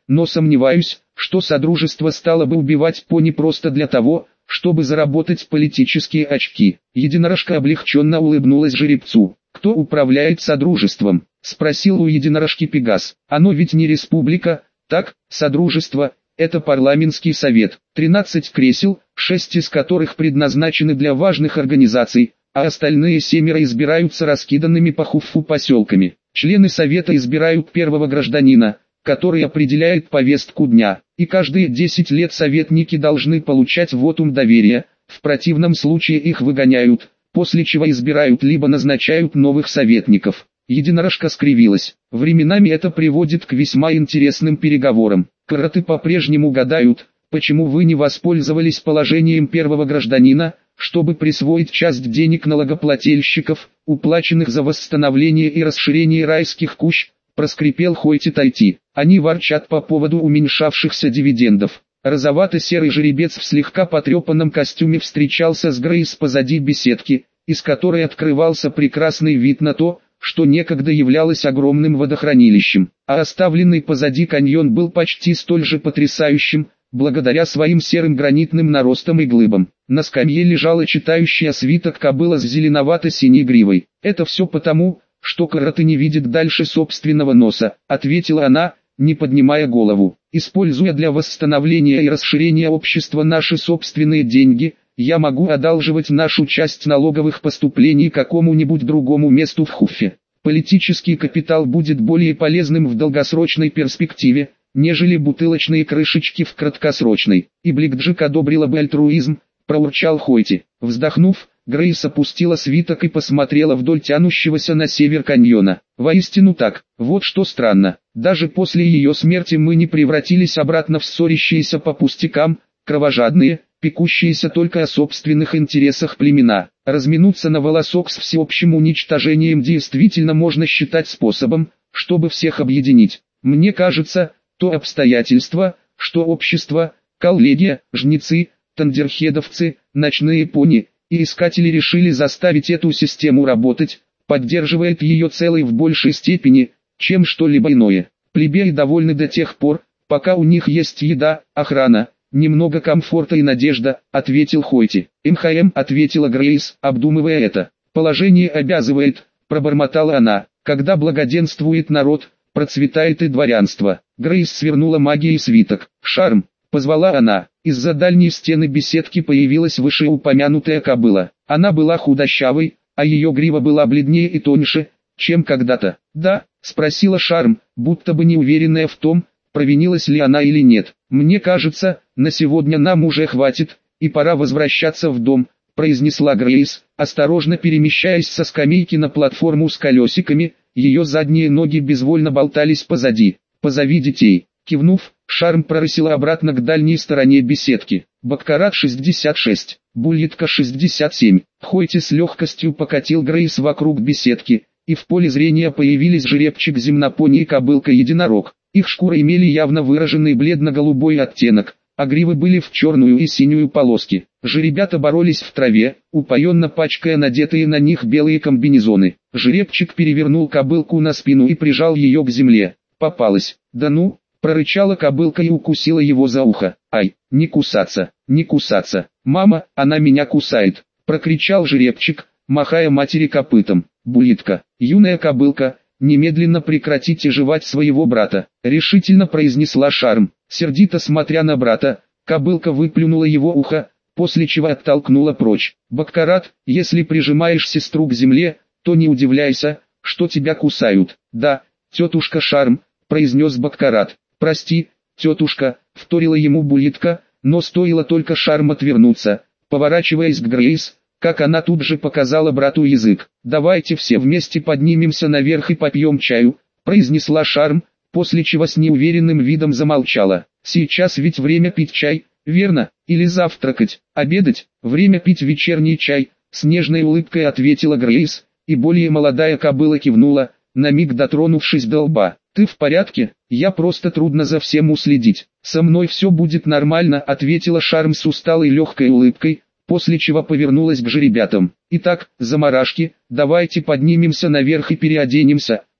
но сомневаюсь, что Содружество стало бы убивать пони просто для того, чтобы заработать политические очки. Единорожка облегченно улыбнулась жеребцу. «Кто управляет Содружеством?» — спросил у единорожки Пегас. «Оно ведь не республика, так, Содружество — это парламентский совет, тринадцать кресел, шесть из которых предназначены для важных организаций, а остальные семеро избираются раскиданными по Хуффу поселками. Члены совета избирают первого гражданина, который определяет повестку дня, и каждые десять лет советники должны получать вотум доверия, в противном случае их выгоняют, после чего избирают либо назначают новых советников». Единорожка скривилась. Временами это приводит к весьма интересным переговорам. Кроты по-прежнему гадают, почему вы не воспользовались положением первого гражданина, чтобы присвоить часть денег налогоплательщиков, уплаченных за восстановление и расширение райских кущ, проскрипел Хойти Тайти. Они ворчат по поводу уменьшавшихся дивидендов. Розовато-серый жеребец в слегка потрепанном костюме встречался с Грейс позади беседки, из которой открывался прекрасный вид на то, что некогда являлось огромным водохранилищем, а оставленный позади каньон был почти столь же потрясающим, благодаря своим серым гранитным наростам и глыбам. На скамье лежала читающая свиток кобыла с зеленовато-синей гривой. «Это все потому, что кроты не видят дальше собственного носа», — ответила она, не поднимая голову. «Используя для восстановления и расширения общества наши собственные деньги, я могу одалживать нашу часть налоговых поступлений какому-нибудь другому месту в Хуффе. Политический капитал будет более полезным в долгосрочной перспективе, нежели бутылочные крышечки в краткосрочной. И Бликджик одобрила бы альтруизм», — проурчал Хойти. Вздохнув, Грейс опустила свиток и посмотрела вдоль тянущегося на север каньона. «Воистину так, вот что странно. Даже после ее смерти мы не превратились обратно в ссорящиеся по пустякам, кровожадные, пекущиеся только о собственных интересах племена. Разминуться на волосок с всеобщим уничтожением действительно можно считать способом, чтобы всех объединить. Мне кажется, то обстоятельство, что общество, коллегия, жнецы, тандерхедовцы, ночные пони и искатели решили заставить эту систему работать, поддерживает ее целой в большей степени, чем что-либо иное. Плебеи довольны до тех пор, пока у них есть еда, охрана, немного комфорта и надежда», — ответил Хойти. «МХМ», — ответила Грейс, обдумывая это. «Положение обязывает», — пробормотала она. «Когда благоденствует народ, процветает и дворянство». Грейс свернула магией свиток. «Шарм», — позвала она. Из-за дальней стены беседки появилась вышеупомянутая кобыла. Она была худощавой, а ее грива была бледнее и тоньше, чем когда-то. «Да?» — спросила Шарм, будто бы неуверенная в том, провинилась ли она или нет. «Мне кажется, на сегодня нам уже хватит, и пора возвращаться в дом», — произнесла Грейс, осторожно перемещаясь со скамейки на платформу с колесиками, ее задние ноги безвольно болтались позади. «Позови детей». Кивнув, Шарм прорысила обратно к дальней стороне беседки. Баккарат шестьдесят шесть, Бульетка шестьдесят семь. Хойти с легкостью покатил Грейс вокруг беседки, и в поле зрения появились жеребчик земнопони и кобылка-единорог. Их шкуры имели явно выраженный бледно-голубой оттенок, а гривы были в черную и синюю полоски. Жеребята боролись в траве, упоенно пачкая надетые на них белые комбинезоны. Жеребчик перевернул кобылку на спину и прижал ее к земле. «Попалась». «Да ну!» — прорычала кобылка и укусила его за ухо. «Ай, не кусаться, не кусаться! Мама, она меня кусает!» — прокричал жеребчик, махая матери копытом. «Булитка, юная кобылка, немедленно прекратите жевать своего брата», — решительно произнесла Шарм. Сердито смотря на брата, кобылка выплюнула его ухо, после чего оттолкнула прочь. «Баккарат, если прижимаешь сестру к земле, то не удивляйся, что тебя кусают». «Да, тетушка Шарм», — произнес Баккарат. «Прости, тетушка», — вторила ему Булитка, но стоило только Шарм отвернуться, поворачиваясь к Грейс, как она тут же показала брату язык. «Давайте все вместе поднимемся наверх и попьем чаю», — произнесла Шарм, после чего с неуверенным видом замолчала. «Сейчас ведь время пить чай, верно? Или завтракать, обедать? Время пить вечерний чай», — с нежной улыбкой ответила Грейс, и более молодая кобыла кивнула, на миг дотронувшись до лба. «Ты в порядке? Я просто трудно за всем уследить». «Со мной все будет нормально», — ответила Шарм с усталой легкой улыбкой, после чего повернулась к жеребятам. «Итак, заморашки, давайте поднимемся наверх и переоденемся,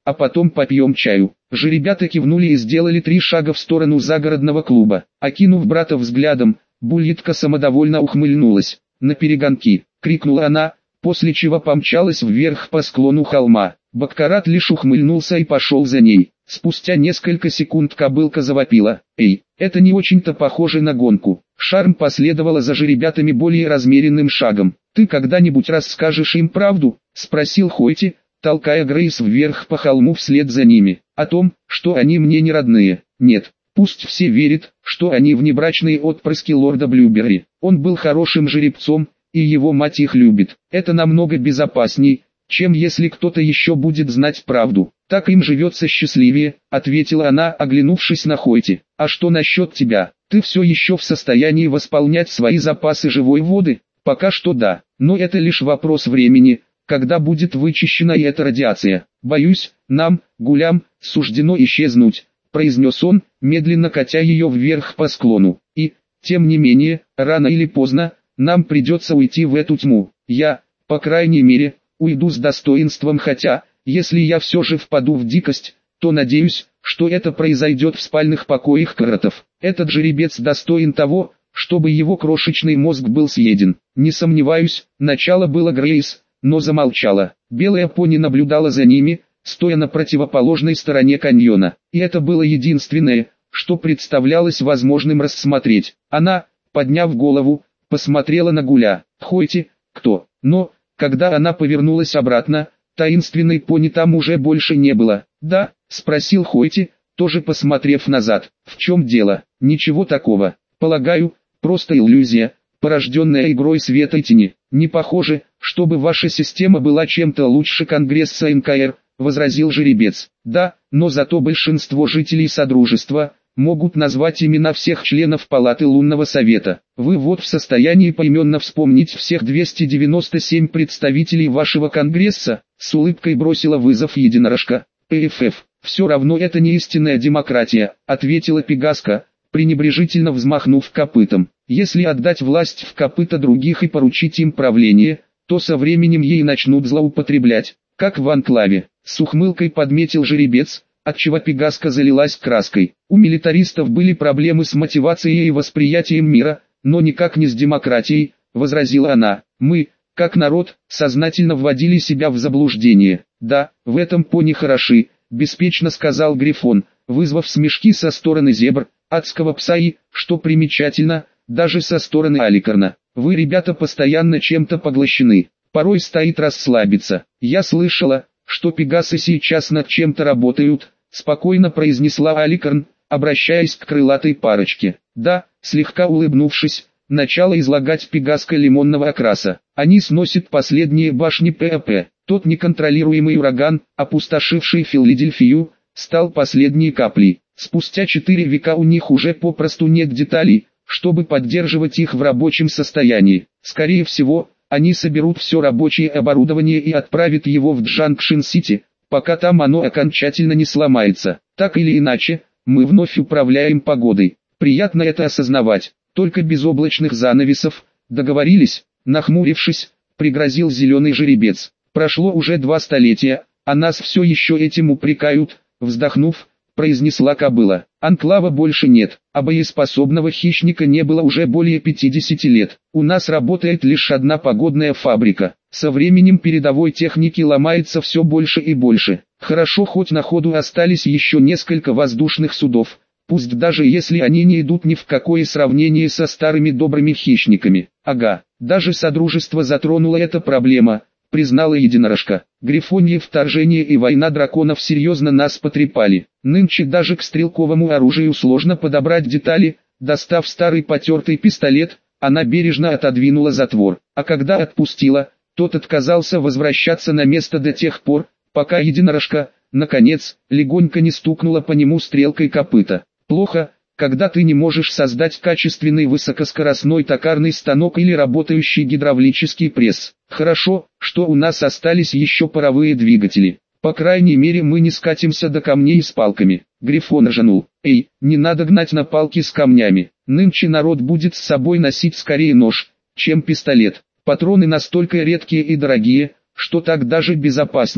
а потом попьем чаю». Жеребята кивнули и сделали три шага в сторону загородного клуба. Окинув брата взглядом, Буллитка самодовольно ухмыльнулась. «На перегонки!» — крикнула она, после чего помчалась вверх по склону холма. Баккарат лишь ухмыльнулся и пошел за ней. Спустя несколько секунд кобылка завопила: «Эй, это не очень-то похоже на гонку». Шарм последовала за жеребятами более размеренным шагом. «Ты когда-нибудь расскажешь им правду?» — спросил Хойти, толкая Грейс вверх по холму вслед за ними. «О том, что они мне не родные. Нет, пусть все верят, что они внебрачные отпрыски лорда Блюберри. Он был хорошим жеребцом, и его мать их любит. Это намного безопасней, чем если кто-то еще будет знать правду. Так им живется счастливее», — ответила она, оглянувшись на Хойти. «А что насчет тебя? Ты все еще в состоянии восполнять свои запасы живой воды?» «Пока что да, но это лишь вопрос времени, когда будет вычищена и эта радиация. Боюсь, нам, гулям, суждено исчезнуть», — произнес он, медленно катя ее вверх по склону. «И, тем не менее, рано или поздно, нам придется уйти в эту тьму. Я, по крайней мере, уйду с достоинством, хотя, если я все же впаду в дикость, то надеюсь, что это произойдет в спальных покоях кротов. Этот жеребец достоин того, чтобы его крошечный мозг был съеден». «Не сомневаюсь», — начало было Грейс, но замолчала. Белая пони наблюдала за ними, стоя на противоположной стороне каньона, и это было единственное, что представлялось возможным рассмотреть. Она, подняв голову, посмотрела на Гуля. «Хойти, кто?» Но, когда она повернулась обратно, таинственной пони там уже больше не было. «Да?» — спросил Хойти, тоже посмотрев назад. «В чем дело?» «Ничего такого. Полагаю, просто иллюзия, порожденная игрой света и тени. Не похоже, чтобы ваша система была чем-то лучше Конгресса эн ка эр», — возразил жеребец. «Да, но зато большинство жителей Содружества могут назвать имена всех членов Палаты Лунного Совета. Вы вот в состоянии поименно вспомнить всех двести девяносто семь представителей вашего Конгресса?» — с улыбкой бросила вызов единорожка. «ПФФ, все равно это не истинная демократия», — ответила Пегаска, пренебрежительно взмахнув копытом. «Если отдать власть в копыта других и поручить им правление, то со временем ей начнут злоупотреблять, как в анклаве». С ухмылкой подметил жеребец, отчего Пегаска залилась краской. У милитаристов были проблемы с мотивацией и восприятием мира, но никак не с демократией, возразила она. «Мы, как народ, сознательно вводили себя в заблуждение». «Да, в этом пони хороши», — беспечно сказал Грифон, вызвав смешки со стороны зебр, адского пса и, что примечательно, даже со стороны Аликарна. «Вы, ребята, постоянно чем-то поглощены. Порой стоит расслабиться. Я слышала, что пегасы сейчас над чем-то работают», — спокойно произнесла Аликарн, обращаясь к крылатой парочке. «Да», — слегка улыбнувшись, начала излагать Пегаска лимонного окраса. «Они сносят последние башни ПАП. Тот неконтролируемый ураган, опустошивший Филадельфию, стал последней каплей. Спустя четыре века у них уже попросту нет деталей, чтобы поддерживать их в рабочем состоянии. Скорее всего, они соберут все рабочее оборудование и отправят его в Джанкшн-Сити, пока там оно окончательно не сломается. Так или иначе, мы вновь управляем погодой. Приятно это осознавать, только без облачных занавесов. Договорились?» Нахмурившись, пригрозил зеленый жеребец. «Прошло уже два столетия, а нас все еще этим упрекают», вздохнув, произнесла кобыла. «Анклава больше нет, а боеспособного хищника не было уже более пятидесяти лет. У нас работает лишь одна погодная фабрика. Со временем передовой техники ломается все больше и больше. Хорошо, хоть на ходу остались еще несколько воздушных судов, пусть даже если они не идут ни в какое сравнение со старыми добрыми хищниками». «Ага, даже Содружество затронула эта проблема», признала единорожка. «Грифонье вторжение и война драконов серьезно нас потрепали. Нынче даже к стрелковому оружию сложно подобрать детали». Достав старый потертый пистолет, она бережно отодвинула затвор, а когда отпустила, тот отказался возвращаться на место до тех пор, пока единорожка, наконец, легонько не стукнула по нему стрелкой копыта. «Плохо, когда ты не можешь создать качественный высокоскоростной токарный станок или работающий гидравлический пресс. Хорошо, что у нас остались еще паровые двигатели. По крайней мере мы не скатимся до камней с палками». Грифон ржанул. «Эй, не надо гнать на палки с камнями. Нынче народ будет с собой носить скорее нож, чем пистолет. Патроны настолько редкие и дорогие, что так даже безопаснее. К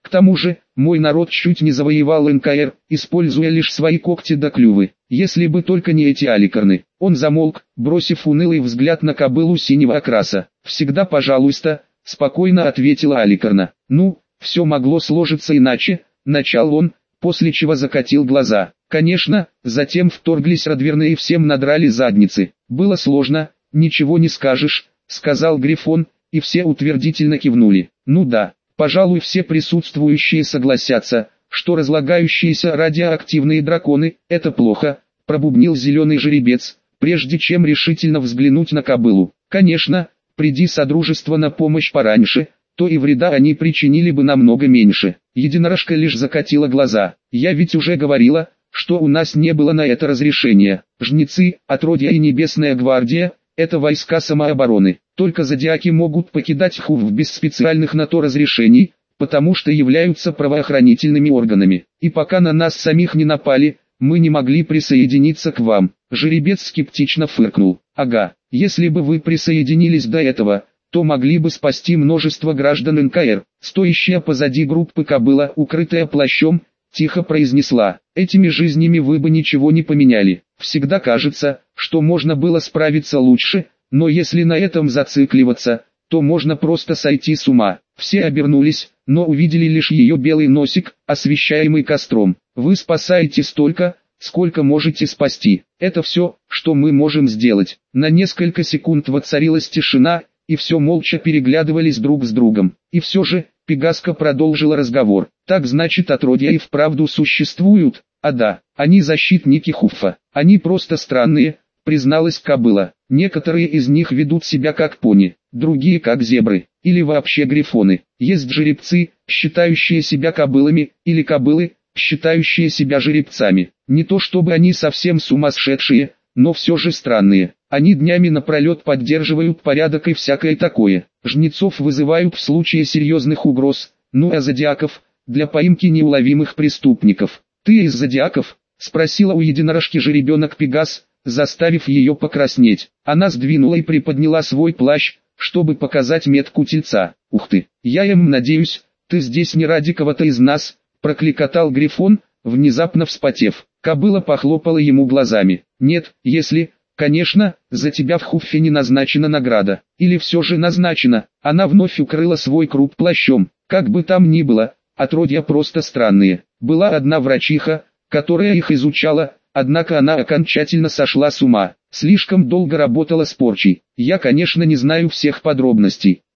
К тому же, мой народ чуть не завоевал эн ка эр, используя лишь свои когти да клювы. Если бы только не эти аликарны. Он замолк, бросив унылый взгляд на кобылу синего окраса. «Всегда пожалуйста», — спокойно ответила аликарна. «Ну, все могло сложиться иначе», — начал он, после чего закатил глаза. Конечно, затем вторглись радверны и всем надрали задницы. «Было сложно, ничего не скажешь», — сказал Грифон, и все утвердительно кивнули. «Ну да». Пожалуй, все присутствующие согласятся, что разлагающиеся радиоактивные драконы – это плохо, пробубнил зеленый жеребец, прежде чем решительно взглянуть на кобылу. Конечно, приди Содружество на помощь пораньше, то и вреда они причинили бы намного меньше. Единорожка лишь закатила глаза. Я ведь уже говорила, что у нас не было на это разрешения. Жнецы, отродья и Небесная гвардия – это войска самообороны. Только зодиаки могут покидать Хув без специальных на то разрешений, потому что являются правоохранительными органами. И пока на нас самих не напали, мы не могли присоединиться к вам. Жеребец скептично фыркнул. Ага, если бы вы присоединились до этого, то могли бы спасти множество граждан эн ка эр. Стоящая позади группы кобыла, укрытая плащом, тихо произнесла: этими жизнями вы бы ничего не поменяли. Всегда кажется, что можно было справиться лучше, но если на этом зацикливаться, то можно просто сойти с ума. Все обернулись, но увидели лишь ее белый носик, освещаемый костром. Вы спасаете столько, сколько можете спасти. Это все, что мы можем сделать. На несколько секунд воцарилась тишина, и все молча переглядывались друг с другом. И все же, Пегаска продолжила разговор. Так значит, отродья и вправду существуют? А да, они защитники Хуфа. Они просто странные, призналась кобыла. Некоторые из них ведут себя как пони, другие как зебры, или вообще грифоны. Есть жеребцы, считающие себя кобылами, или кобылы, считающие себя жеребцами. Не то чтобы они совсем сумасшедшие, но все же странные. Они днями напролет поддерживают порядок и всякое такое. Жнецов вызывают в случае серьезных угроз, ну а зодиаков – для поимки неуловимых преступников. «Ты из зодиаков?» – спросила у единорожки жеребенок Пегас, заставив ее покраснеть. Она сдвинула и приподняла свой плащ, чтобы показать метку тельца. «Ух ты, я им надеюсь, ты здесь не ради кого-то из нас», – прокликотал Грифон, внезапно вспотев. Кобыла похлопала ему глазами. «Нет, если, конечно, за тебя в Хуффе не назначена награда. Или все же назначена». Она вновь укрыла свой круп плащом. Как бы там ни было, отродья просто странные. Была одна врачиха, которая их изучала, однако она окончательно сошла с ума. Слишком долго работала с порчей. Я, конечно, не знаю всех подробностей.